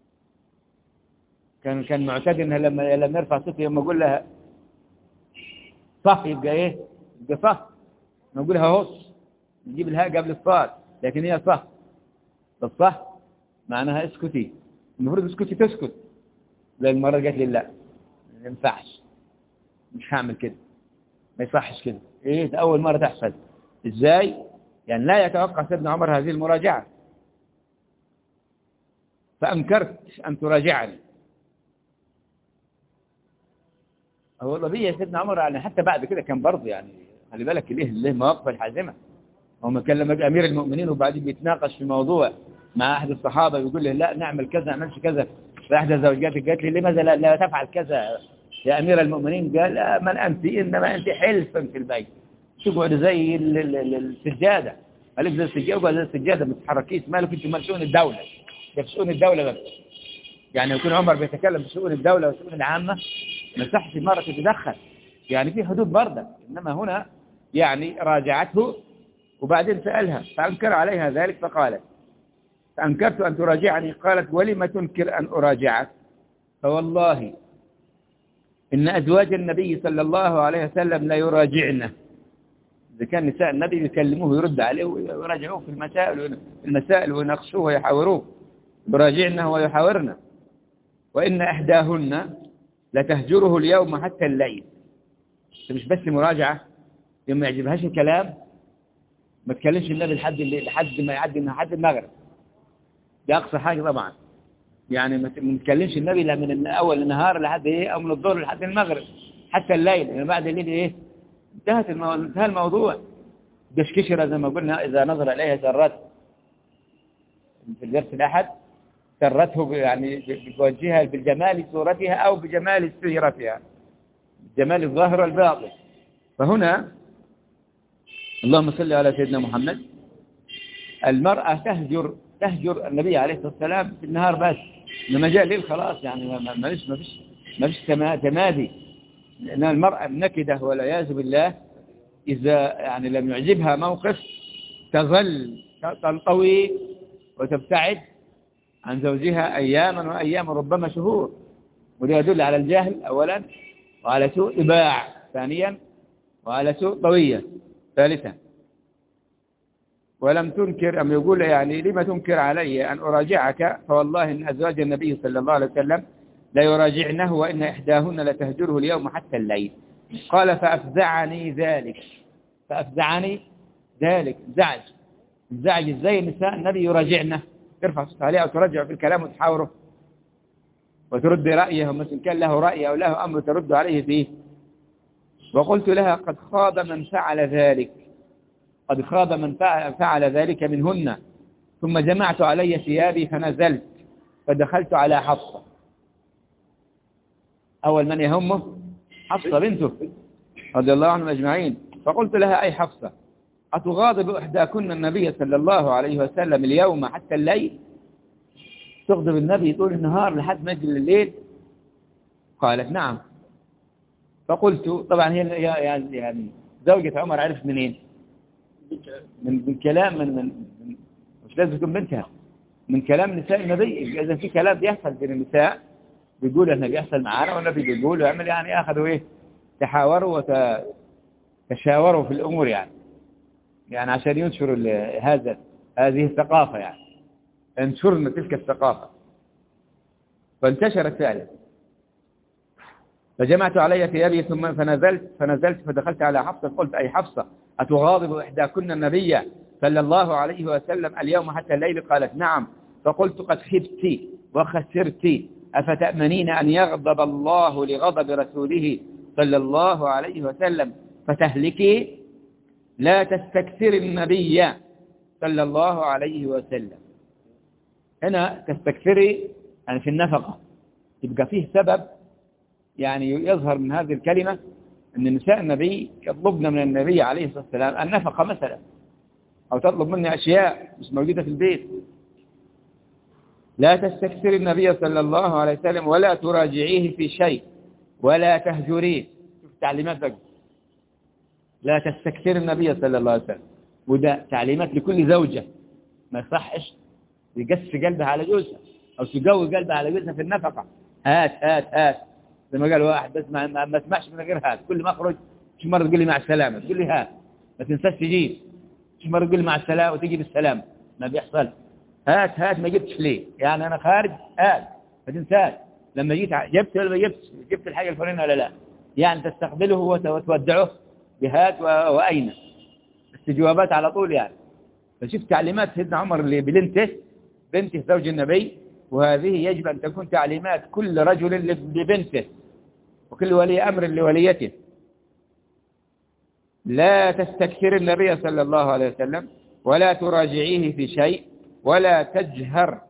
كان معتاد انها لما يرفع صوته لما اقول لها صح يبقى ايه؟ يبقى صح. نقول لها هص نجيب الهاء قبل الصاد، لكن هي صح. الصح معناها اسكتي، المفروض اسكتي تسكت. لا، المرة قالت لي لا ما ينفعش، مش هعمل كده، ما يصحش كده. ايه ده اول مرة تحصل؟ ازاي؟ يعني لا يتوقع سيدنا عمر هذه المراجعة. فأنكرت أن تراجعني. هو طبيعي سيدنا عمر يعني حتى بعد كده كان برضه يعني خلي بالك ليه مواقف الحازمة. هو ما كان لما أمير المؤمنين وبعدين بيتناقش في موضوع مع أحد الصحابة بيقول له لا نعمل كذا نعملش كذا. فأحد زوجاتك قالت لي لماذا لا تفعل كذا يا أمير المؤمنين؟ قال من أنت؟ إنما أنت حلفا في البيت، تقعد زي السجادة. قالك زي السجادة وقال زي السجادة ما تتحركيش. مالك أنت مال شؤون الدولة؟ ده في شؤون الدولة بس. يعني يكون عمر بيتكلم في شؤون الدولة وشؤون العامة ما يصحش المرأة تتدخل، يعني في حدود برضه. إنما هنا يعني راجعته وبعدين سألها فأنكر عليها ذلك فقالت فأنكرت أن تراجعني. قالت ولم تنكر أن أراجعك؟ فوالله إن أزواج النبي صلى الله عليه وسلم لا يراجعنه. إذا كان نساء النبي يكلموه ويرد عليه ويراجعوه في المسائل ويناقشوه ويحاوروه، يراجعنه ويحاورنا. وإن إحداهن لتهجره اليوم حتى الليل. مش بس مراجعة، يوم ما يعجبهاش الكلام ما تكلمش النبي لحد ما يعدي من حد المغرب. دي أقصى حاجة طبعا. يعني ما تكلمش النبي لا من أول النهار لحد إيه، أو من الظهر لحد المغرب حتى الليل. يعني بعد الليل إيه انتهى الموضوع. دشكشرة زي ما قلنا إذا نظر إليها سرته. في الدرس الأحد سرته يعني بوجهها بالجمال صورتها أو بجمال سيرتها، جمال الظاهر والباطن. فهنا اللهم صل على سيدنا محمد. المرأة تهجر النبي عليه الصلاة والسلام في النهار بس، لما جاء الليل خلاص يعني ما فيش تمادي. لأن المرأة النكدة والعياذ بالله إذا يعني لم يعجبها موقف تظل تنطوي وتبتعد عن زوجها أياما وأياما ربما شهور. وده يدل على الجهل أولا، وعلى سوء طباع ثانيا، وعلى سوء طوية ثالثا. ولم تنكر أم يقول يعني لما تنكر علي أن أراجعك؟ فوالله إن أزواج النبي صلى الله عليه وسلم لا يراجعنه وإن إحداهن لتهجره اليوم حتى الليل. قال فأفزعني ذلك زعج ازاي النساء النبي يراجعنه، ترفع صوتها عليه أو ترجع في الكلام وتحاوره وترد رأيه، ومثل كان له رأي أو له أمر ترد عليه فيه. وقلت لها قد خاب من فعل ذلك منهن. ثم جمعت علي ثيابي فنزلت فدخلت على حفصة. أول من يهمه حفصة بنته رضي الله عنهم أجمعين. فقلت لها أي حفصة أتغاضب إحداكن النبي صلى الله عليه وسلم اليوم حتى الليل؟ تغضب النبي طول النهار لحد ما يجي الليل؟ قالت نعم. فقلت طبعا هي يعني زوجة عمر عرف منين؟ من كلام من مش لازم تكون بنتها، من كلام نساء النبي. إذا في كلام بيحصل بين النساء بيقولوا إنه بيحصل معانا، والنبي بيقول ويعمل، يعني أخذوا إيه، تحاوروا وتشاوروا في الأمور يعني عشان ينشروا هذه الثقافة، يعني انشرنا تلك الثقافة. فانتشرت فعلا. فجمعت علي ثيابي ثم فنزلت فدخلت على حفصة قلت: أي حفصة، أتغاضب إحداكن النبي صلى الله عليه وسلم اليوم حتى الليل؟ قالت: نعم. فقلت: قد خبت وخسرت، أفتأمنين أن يغضب الله لغضب رسوله صلى الله عليه وسلم فتهلكي؟ لا تستكثر النبي صلى الله عليه وسلم. هنا تستكثري يعني في النفقة، يبقى فيه سبب يعني يظهر من هذه الكلمة أن نساء النبي يطلبن من النبي عليه الصلاة والسلام النفقة مثلا، أو تطلب مني أشياء مش موجودة في البيت. لا تستكثر النبي صلى الله عليه وسلم ولا تراجعيه في شيء ولا تهجريه. شوف تعليمات بقى، لا تستكثر النبي صلى الله عليه وسلم، وده تعليمات لكل زوجة. ما يصحش يقسي قلبها على جوزها أو تقوي قلبها على جوزها في النفقة. هات هات هات زي ما قال واحد، بس ما اسمعش من غير هات. كل ما اخرج شو مرة تقول لي مع السلامة، تقول لي هات، ما تنساش تجيب. شو مرة تقول لي مع السلامة وتجي بالسلامة، ما بيحصل. هات هات، ما جبتش ليه؟ يعني أنا خارج هات، ما تنساش. لما جيت جبت ولا ما جبتش؟ جبت الحاجة الفلانية ولا لا؟ يعني تستقبله وتودعه بهات وأين، استجوابات على طول يعني. فشفت تعليمات سيدنا عمر بنته زوج النبي، وهذه يجب أن تكون تعليمات كل رجل لبنته وكل ولي أمر لوليته. لا تستكثر النبي صلى الله عليه وسلم ولا تراجعيه في شيء ولا تجهر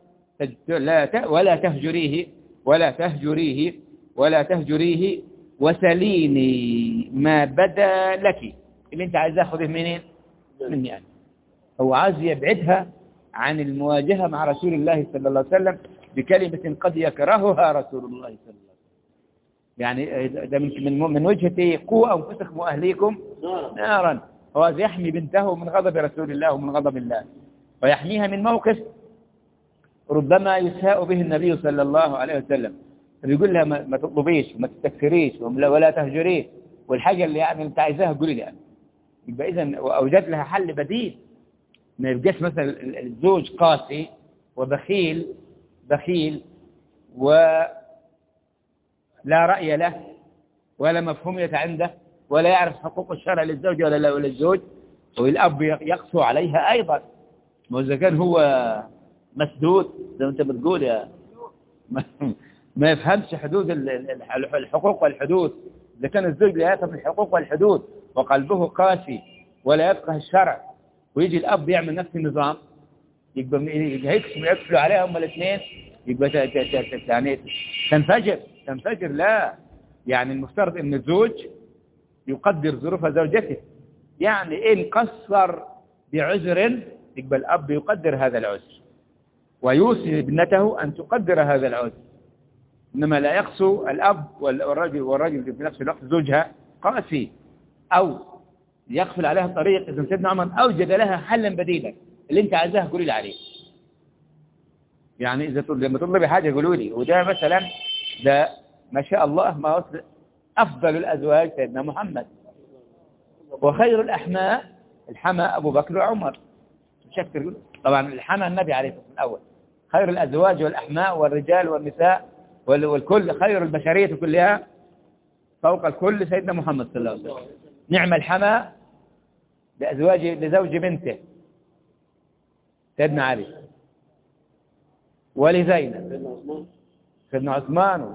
ولا تهجريه وسليني ما بدا لك. اللي انت عايز اخذه منين؟ مني يعني. هو عايز يبعدها عن المواجهة مع رسول الله صلى الله عليه وسلم بكلمة قد يكرهها رسول الله صلى الله عليه وسلم. يعني ده من وجهة قوا أنفسكم وأهليكم نارا. هو يحمي بنته من غضب رسول الله ومن غضب الله، ويحميها من موقف ربما يساء به النبي صلى الله عليه وسلم. فبيقول لها ما تطلبيش وما تستكثريش ولا تهجريه، والحاجة اللي يعني انت عايزاها قولي لي. يبقى إذن أوجد لها حل بديل. ما يبقاش مثلا الزوج قاسي وبخيل ولا رأي له ولا مفهومية عنده ولا يعرف حقوق الشرع للزوج ولا للزوج، والأب يقسو عليها أيضا. وإذا كان هو مسدود زي ما أنت بتقول يا ما يفهمش حدود الحقوق والحدود. إذا كان الزوج لا يفهم الحقوق والحدود وقلبه قاسي ولا يفقه الشرع، ويجي الأب يعمل نفس النظام، يبقى يكسلوا عليها هم الاثنين، يبقى يعني تنفجر. لا، يعني المفترض ان الزوج يقدر ظروف زوجته، يعني إن قصر بعذر يبقى الأب يقدر هذا العذر ويوصي ابنته أن تقدر هذا العذر. إنما لا يقسو الأب والرجل في نفس الوقت زوجها قاسي أو يقفل عليها الطريق. إذا سيدنا عمر أوجد لها حلا بديلا، اللي انت عايزاه قولي لي عليه. يعني إذا لما تطلبي حاجة قولوا لي. وده مثلا ده ما شاء الله ما وصل أفضل الأزواج سيدنا محمد، وخير الحمى أبو بكر وعمر. شكر طبعا الحمى النبي عليه الصلاة والسلام الأول. خير الأزواج والأحماء والرجال والنساء والكل، خير البشرية كلها فوق الكل سيدنا محمد صلى الله عليه وسلم. نعم الحمى لزوج بنته سيدنا علي، ولزينب سيدنا عثمان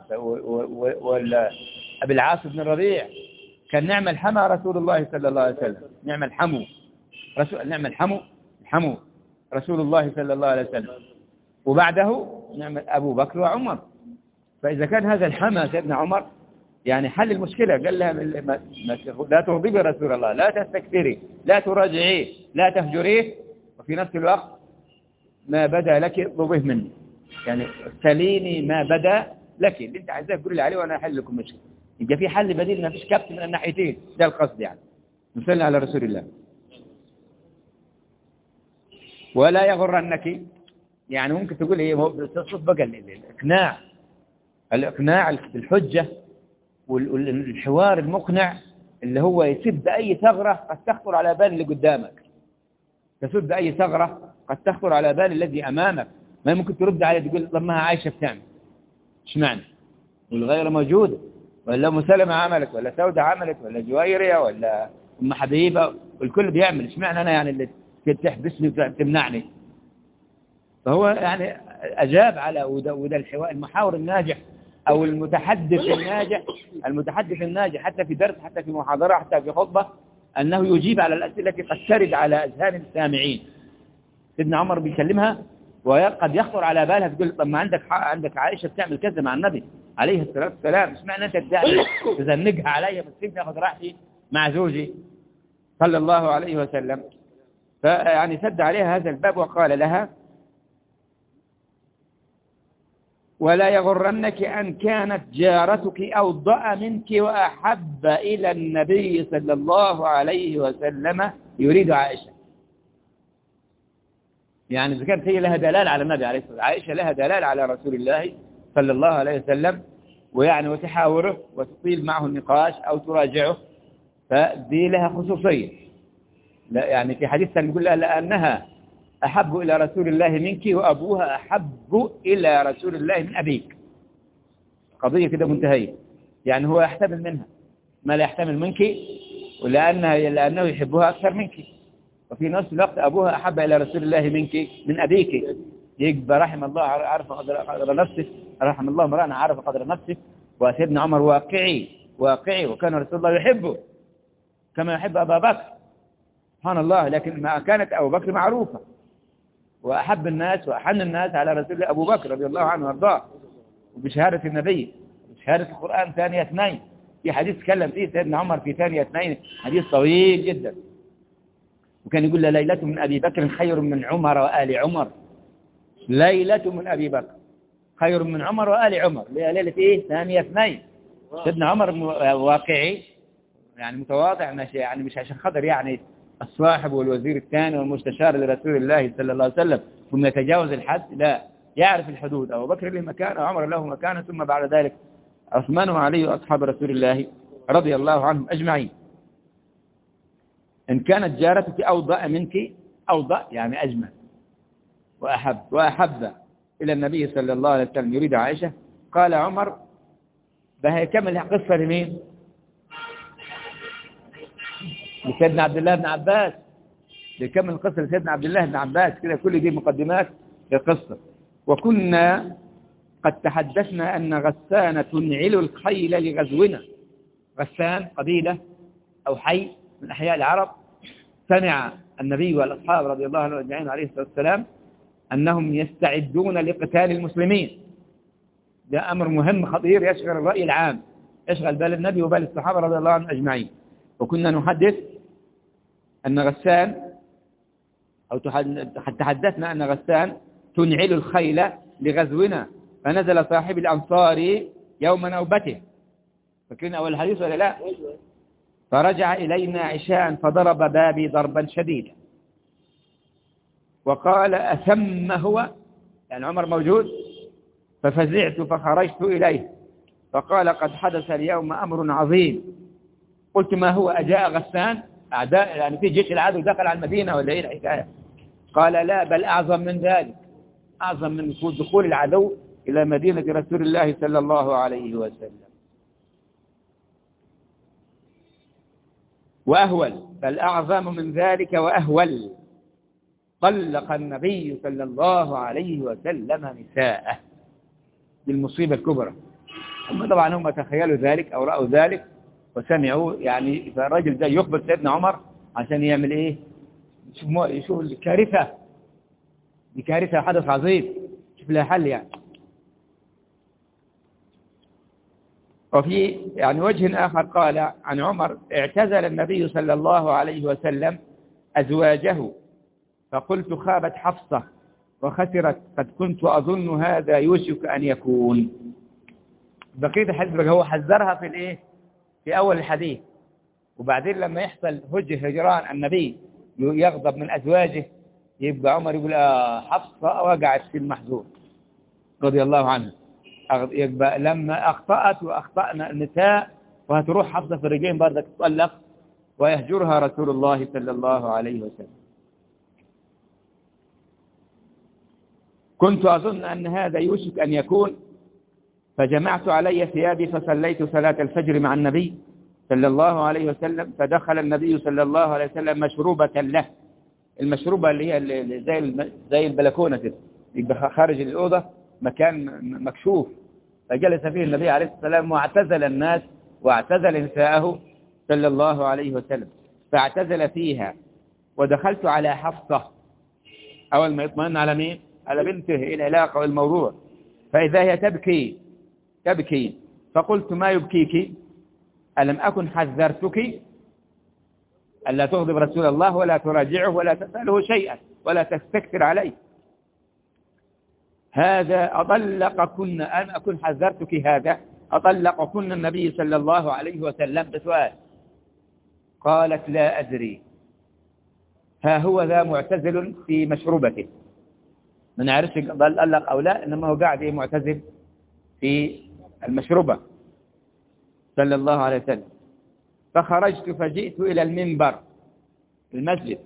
وأبي العاص بن الربيع. كان نعم الحمى رسول الله صلى الله عليه وسلم، نعم الحمو رسول الله صلى الله عليه وسلم، وبعده نعم أبو بكر وعمر. فإذا كان هذا الحمى سيدنا عمر يعني حل المشكلة، قال لها لا تغضبي رسول الله، لا تستكثري، لا تراجعيه، لا تهجريه، وفي نفس الوقت ما بدا لك اطلبيه مني. يعني سليني ما بدا لك، اللي انت عايزاه قولي لي عليه وانا احل لكم مشكله. يبقى في حل بديل، ما فيش كبت من الناحيتين. ده القصد يعني. نصلي على رسول الله. ولا يغرنك، يعني ممكن تقول ايه تصف بقى الاقناع. الإقناع بالحجة والحوار المقنع اللي هو يسد أي ثغرة قد تخطر على بال اللي قدامك، تسد أي ثغرة قد تخطر على بال الذي أمامك. ما ممكن ترد عليه تقول طب ما عايشة بتعمل إيش معنى والغير موجودة، ولا أم سلمة عملت، ولا سودة عملت، ولا جويرية، ولا أم حبيبة، والكل بيعمل إيش معنى أنا يعني اللي تحبسني وتمنعني. فهو يعني أجاب على وده الحوار المحاور الناجح أو المتحدث الناجح حتى في درس، حتى في محاضرة، حتى في خطبة، أنه يجيب على الأسئلة التي قد ترد على أذهان السامعين. سيدنا عمر بيكلمها وقد يخطر على بالها تقول طب ما عندك عائشة بتعمل كذا مع النبي عليه الصلاة والسلام، مش معنى أنت تزنقها علي بس أخذ راحتي مع زوجي صلى الله عليه وسلم. فيعني سد عليها هذا الباب وقال لها ولا يغرنك أن كانت جارتك أوضأ منك وأحب إلى النبي صلى الله عليه وسلم، يريد عائشة. يعني إذا كانت هي لها دلال على النبي عليه الصلاة والسلام، عائشة لها دلال على رسول الله صلى الله عليه وسلم، ويعني وتحاوره وتطيل معه النقاش أو تراجعه، فدي لها خصوصية. لا يعني في حديث يقول لها لأنها أحب إلى رسول الله منك وأبوها أحب إلى رسول الله من أبيك. قضية كده منتهية، يعني هو يحتمل منها ما لا يحتمل منك، لأنه يحبها أكثر منك، وفي نفس الوقت أبوها أحب إلى رسول الله منك من أبيك. يبقى رحم الله عرف قدر نفسه، رحم الله امرأة عرف قدر نفسه. وسيدنا عمر واقعي وكان رسول الله يحبه كما يحب أبا بكر سبحان الله، لكن ما كانت أبو بكر معروفة، وأحب الناس وأحن الناس على رسول الله أبو بكر رضي الله عنه وارضاه، وبشهادة النبي وبشهادة القرآن ثانية اثنين. في حديث تكلم فيه سيدنا عمر في ثانية اثنين، حديث طويل جدا، وكان يقول ليلة من أبي بكر خير من عمر وآل عمر. ليلة من أبي بكر خير من عمر وآل عمر، ليلة إيه؟ ثانية اثنين. سيدنا عمر واقعي يعني متواضع، يعني مش عشان خاطر يعني الصاحب والوزير الثاني والمستشار لرسول الله صلى الله عليه وسلم ثم يتجاوز الحد، لا، يعرف الحدود. أبو بكر له مكان، وعمر له مكان، ثم بعد ذلك عثمان وعلي وأصحاب رسول الله رضي الله عنهم أجمعين. إن كانت جارتك أوضأ منك، أوضأ يعني أجمل وأحب إلى النبي صلى الله عليه وسلم، يريد عائشة. قال عمر كمل قصة لمين؟ لسيدنا عبد الله بن عباس، لكمل قصة لسيدنا عبد الله بن عباس كده، كل دي مقدمات للقصة. وكنا قد تحدثنا أن غسان تنعل الخيل لغزونا. غسان قبيلة أو حي من أحياء العرب، سمع النبي والأصحاب رضي الله عنهم أجمعين عليه الصلاة والسلام أنهم يستعدون لقتال المسلمين. ده أمر مهم خطير يشغل الرأي العام، يشغل بال النبي وبال الصحابة رضي الله عنهم أجمعين. وكنا نحدث أن غسان أو تحدثنا أن غسان تنعل الخيل لغزونا، فنزل صاحب الأنصار يوم نوبته. فكرين أول حديث ولا لا؟ فرجع إلينا عشاء فضرب بابي ضربا شديدا وقال أثم هو، يعني عمر موجود. ففزعت فخرجت إليه فقال قد حدث اليوم أمر عظيم. قلت ما هو؟ أجاء غسان أعداء، يعني في جيش العدو دخل على المدينة ولا إيه الحكاية؟ قال لا، بل أعظم من ذلك، أعظم من دخول العدو إلى مدينة رسول الله صلى الله عليه وسلم. وأهول، بل أعظم من ذلك وأهول، طلق النبي صلى الله عليه وسلم نساءه. بالمصيبة الكبرى. طبعا هم تخيلوا ذلك أو رأوا ذلك وسمعوا، يعني فالرجل ده يخبر سيدنا عمر عشان يعمل إيه؟ يشوف الكارثة، دي كارثة، حدث عظيم، شوف لها حل يعني. وفي يعني وجه آخر قال عن عمر اعتزل النبي صلى الله عليه وسلم أزواجه، فقلت خابت حفصة وخسرت، قد كنت أظن هذا يوشك أن يكون. بقية الحديث هو حذرها في الإيه؟ في أول الحديث، وبعدين لما يحصل هجران النبي يغضب من أزواجه، يبقى عمر يقول حفصة وقعت في المحذور رضي الله عنه. يبقى لما أخطأت وأخطأنا النساء وهتروح حفظة في الرجلين بردك تطلق ويهجرها رسول الله صلى الله عليه وسلم. كنت أظن أن هذا يوشك أن يكون، فجمعت علي ثيابي فصليت صلاة الفجر مع النبي صلى الله عليه وسلم، فدخل النبي صلى الله عليه وسلم مشروبة له، المشروبة اللي هي زي البلكونة كده، يبقى خارج الأوضة مكان مكشوف، فجلس فيه النبي عليه الصلاة والسلام واعتزل الناس واعتزل نساءه صلى الله عليه وسلم، فاعتزل فيها. ودخلت على حفصة أول ما يطمئن على مين؟ على بنته، العلاقة والموضوع، فإذا هي تبكي، فقلت ما يبكيك؟ ألم أكن حذرتك ألا تغضب رسول الله ولا تراجعه ولا تسأله شيئا ولا تستكثر عليه؟ هذا أطلقكن، أن أكن حذرتك هذا أطلقكن النبي صلى الله عليه وسلم بسؤال؟ قالت لا أدري، ها هو ذا معتزل في مشروبته، ما نعرفش طلق أو لا، إنما هو قاعد معتزل في المشروبة صلى الله عليه وسلم. فخرجت فجئت إلى المنبر، المسجد،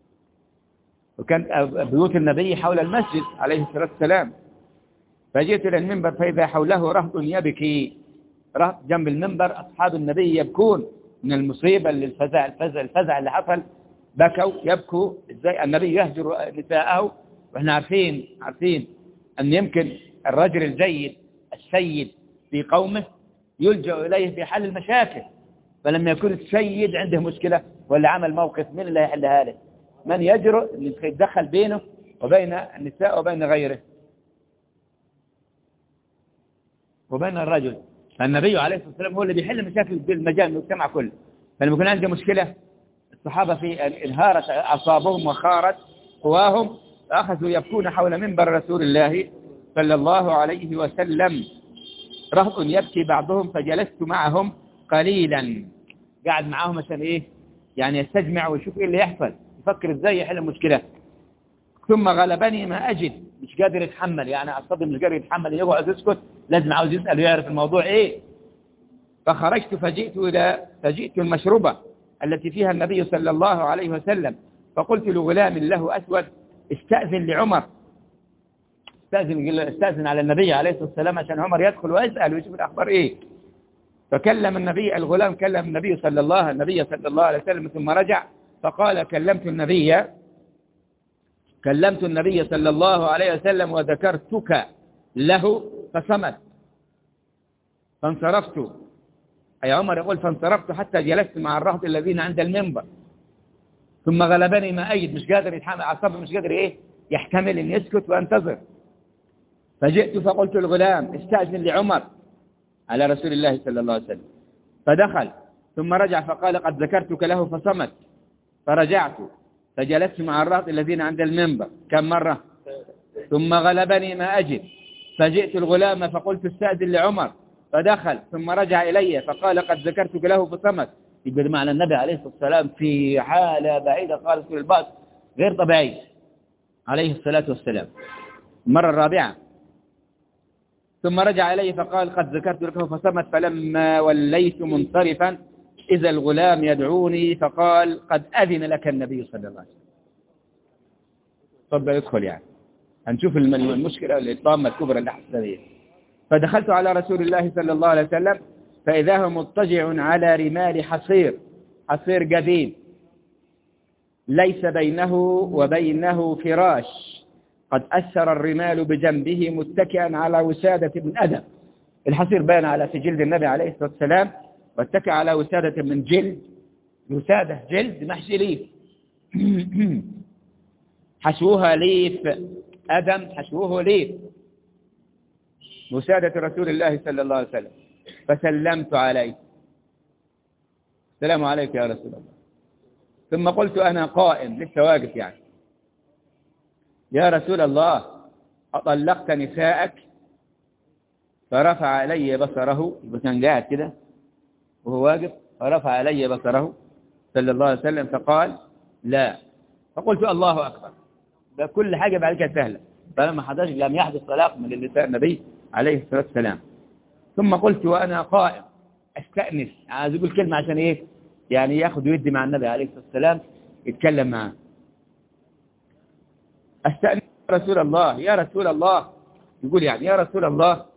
وكان بيوت النبي حول المسجد عليه الصلاة والسلام، فجئت إلى المنبر فإذا حوله رهط يبكي، رهط جنب المنبر أصحاب النبي يبكون من المصيبة، الفزع اللي حصل، بكوا يبكوا إزاي النبي يهجر نساءه. وإحنا عارفين أن يمكن الرجل الجيد السيد في قومه يلجأ إليه في حل المشاكل، فلما يكون السيد عنده مشكلة ولا عمل موقف، من اللي يحلها له؟ من يجرؤ أن يتدخل بينه وبين النساء وبين غيره وبين الرجل؟ فالنبي عليه الصلاة والسلام هو اللي بيحل مشاكل بالمجال المجتمع كله. فلما يكون عنده مشكلة، الصحابة في انهارت أعصابهم وخارت قواهم، فأخذوا يبكون حول منبر رسول الله صلى الله عليه وسلم، رهط يبكي بعضهم، فجلست معهم قليلا، قاعد معهم عشان إيه؟ يعني يستجمع ويشوف إيه اللي يحصل، يفكر إزاي يحل المشكلة. ثم غلبني ما أجد، مش قادر يتحمل، يعني أعصابي مش قادر يتحمل، يقعد يسكت، لازم عاوز يسأل ويعرف الموضوع إيه. فخرجت فجئت المشروبة التي فيها النبي صلى الله عليه وسلم، فقلت لغلام له أسود استأذن لعمر، استأذن على النبي عليه الصلاة والسلام عشان عمر يدخل ويسأل ويشوف الأخبار إيه. فكلم الغلام كلم النبي صلى الله عليه وسلم، ثم رجع فقال كلمت النبي صلى الله عليه وسلم وذكرتك له فصمت، فانصرفت، أي عمر يقول فانصرفت حتى جلست مع الرهط الذين عند المنبر، ثم غلبني ما أجد، مش قادر يتحمل أعصابه، مش قادر إيه يحتمل أن يسكت وأنتظر. فجئت فقلت الغلام استأذن لعمر على رسول الله صلى الله عليه وسلم، فدخل ثم رجع فقال قد ذكرتك له فصمت، فرجعت فجلست مع الرهط الذين عند المنبر كم مرة، ثم غلبني ما أجد، فجئت الغلام فقلت استأذن لعمر، فدخل ثم رجع إلي فقال قد ذكرتك له فصمت. يقول معنى النبي عليه الصلاة والسلام في حالة بعيدة خالص من الباس، غير طبيعي عليه الصلاة والسلام. المرة الرابعة ثم رجع إلي فقال قد ذكرت لك فصمت، فلما وليت منصرفا إذا الغلام يدعوني فقال قد أذن لك النبي صلى الله عليه وسلم. تفضل يدخل، يعني هنشوف المشكلة الإطامة الكبرى اللي حصلت به. فدخلت على رسول الله صلى الله عليه وسلم فإذا هو مضطجع على رمال حصير قديم ليس بينه وبينه فراش، قد أثر الرمال بجنبه متكئا على وسادة من أدم. الحصير بان على في جلد النبي عليه الصلاة والسلام، واتكى على وسادة من جلد، وسادة جلد محشي ليف حشوها ليف، أدم حشوه ليف، وسادة رسول الله صلى الله عليه وسلم. فسلمت عليه، السلام عليك يا رسول الله. ثم قلت أنا قائم لسه واقف، يعني يا رسول الله أطلقت نساءك؟ فرفع علي بصره، كان قاعد كده وهو واقف، فرفع علي بصره صلى الله عليه وسلم فقال لا. فقلت الله أكبر، ده كل حاجة بعد كده سهلة، فلما حدث لم يحدث طلاق من اللسان النبي عليه الصلاة والسلام. ثم قلت وأنا قائم أستأنس، عايز يقول كلمة عشان إيه؟ يعني ياخد ويدي مع النبي عليه الصلاة والسلام، يتكلم معه. أستأنس يا رسول الله، يا رسول الله، يقول يعني يا رسول الله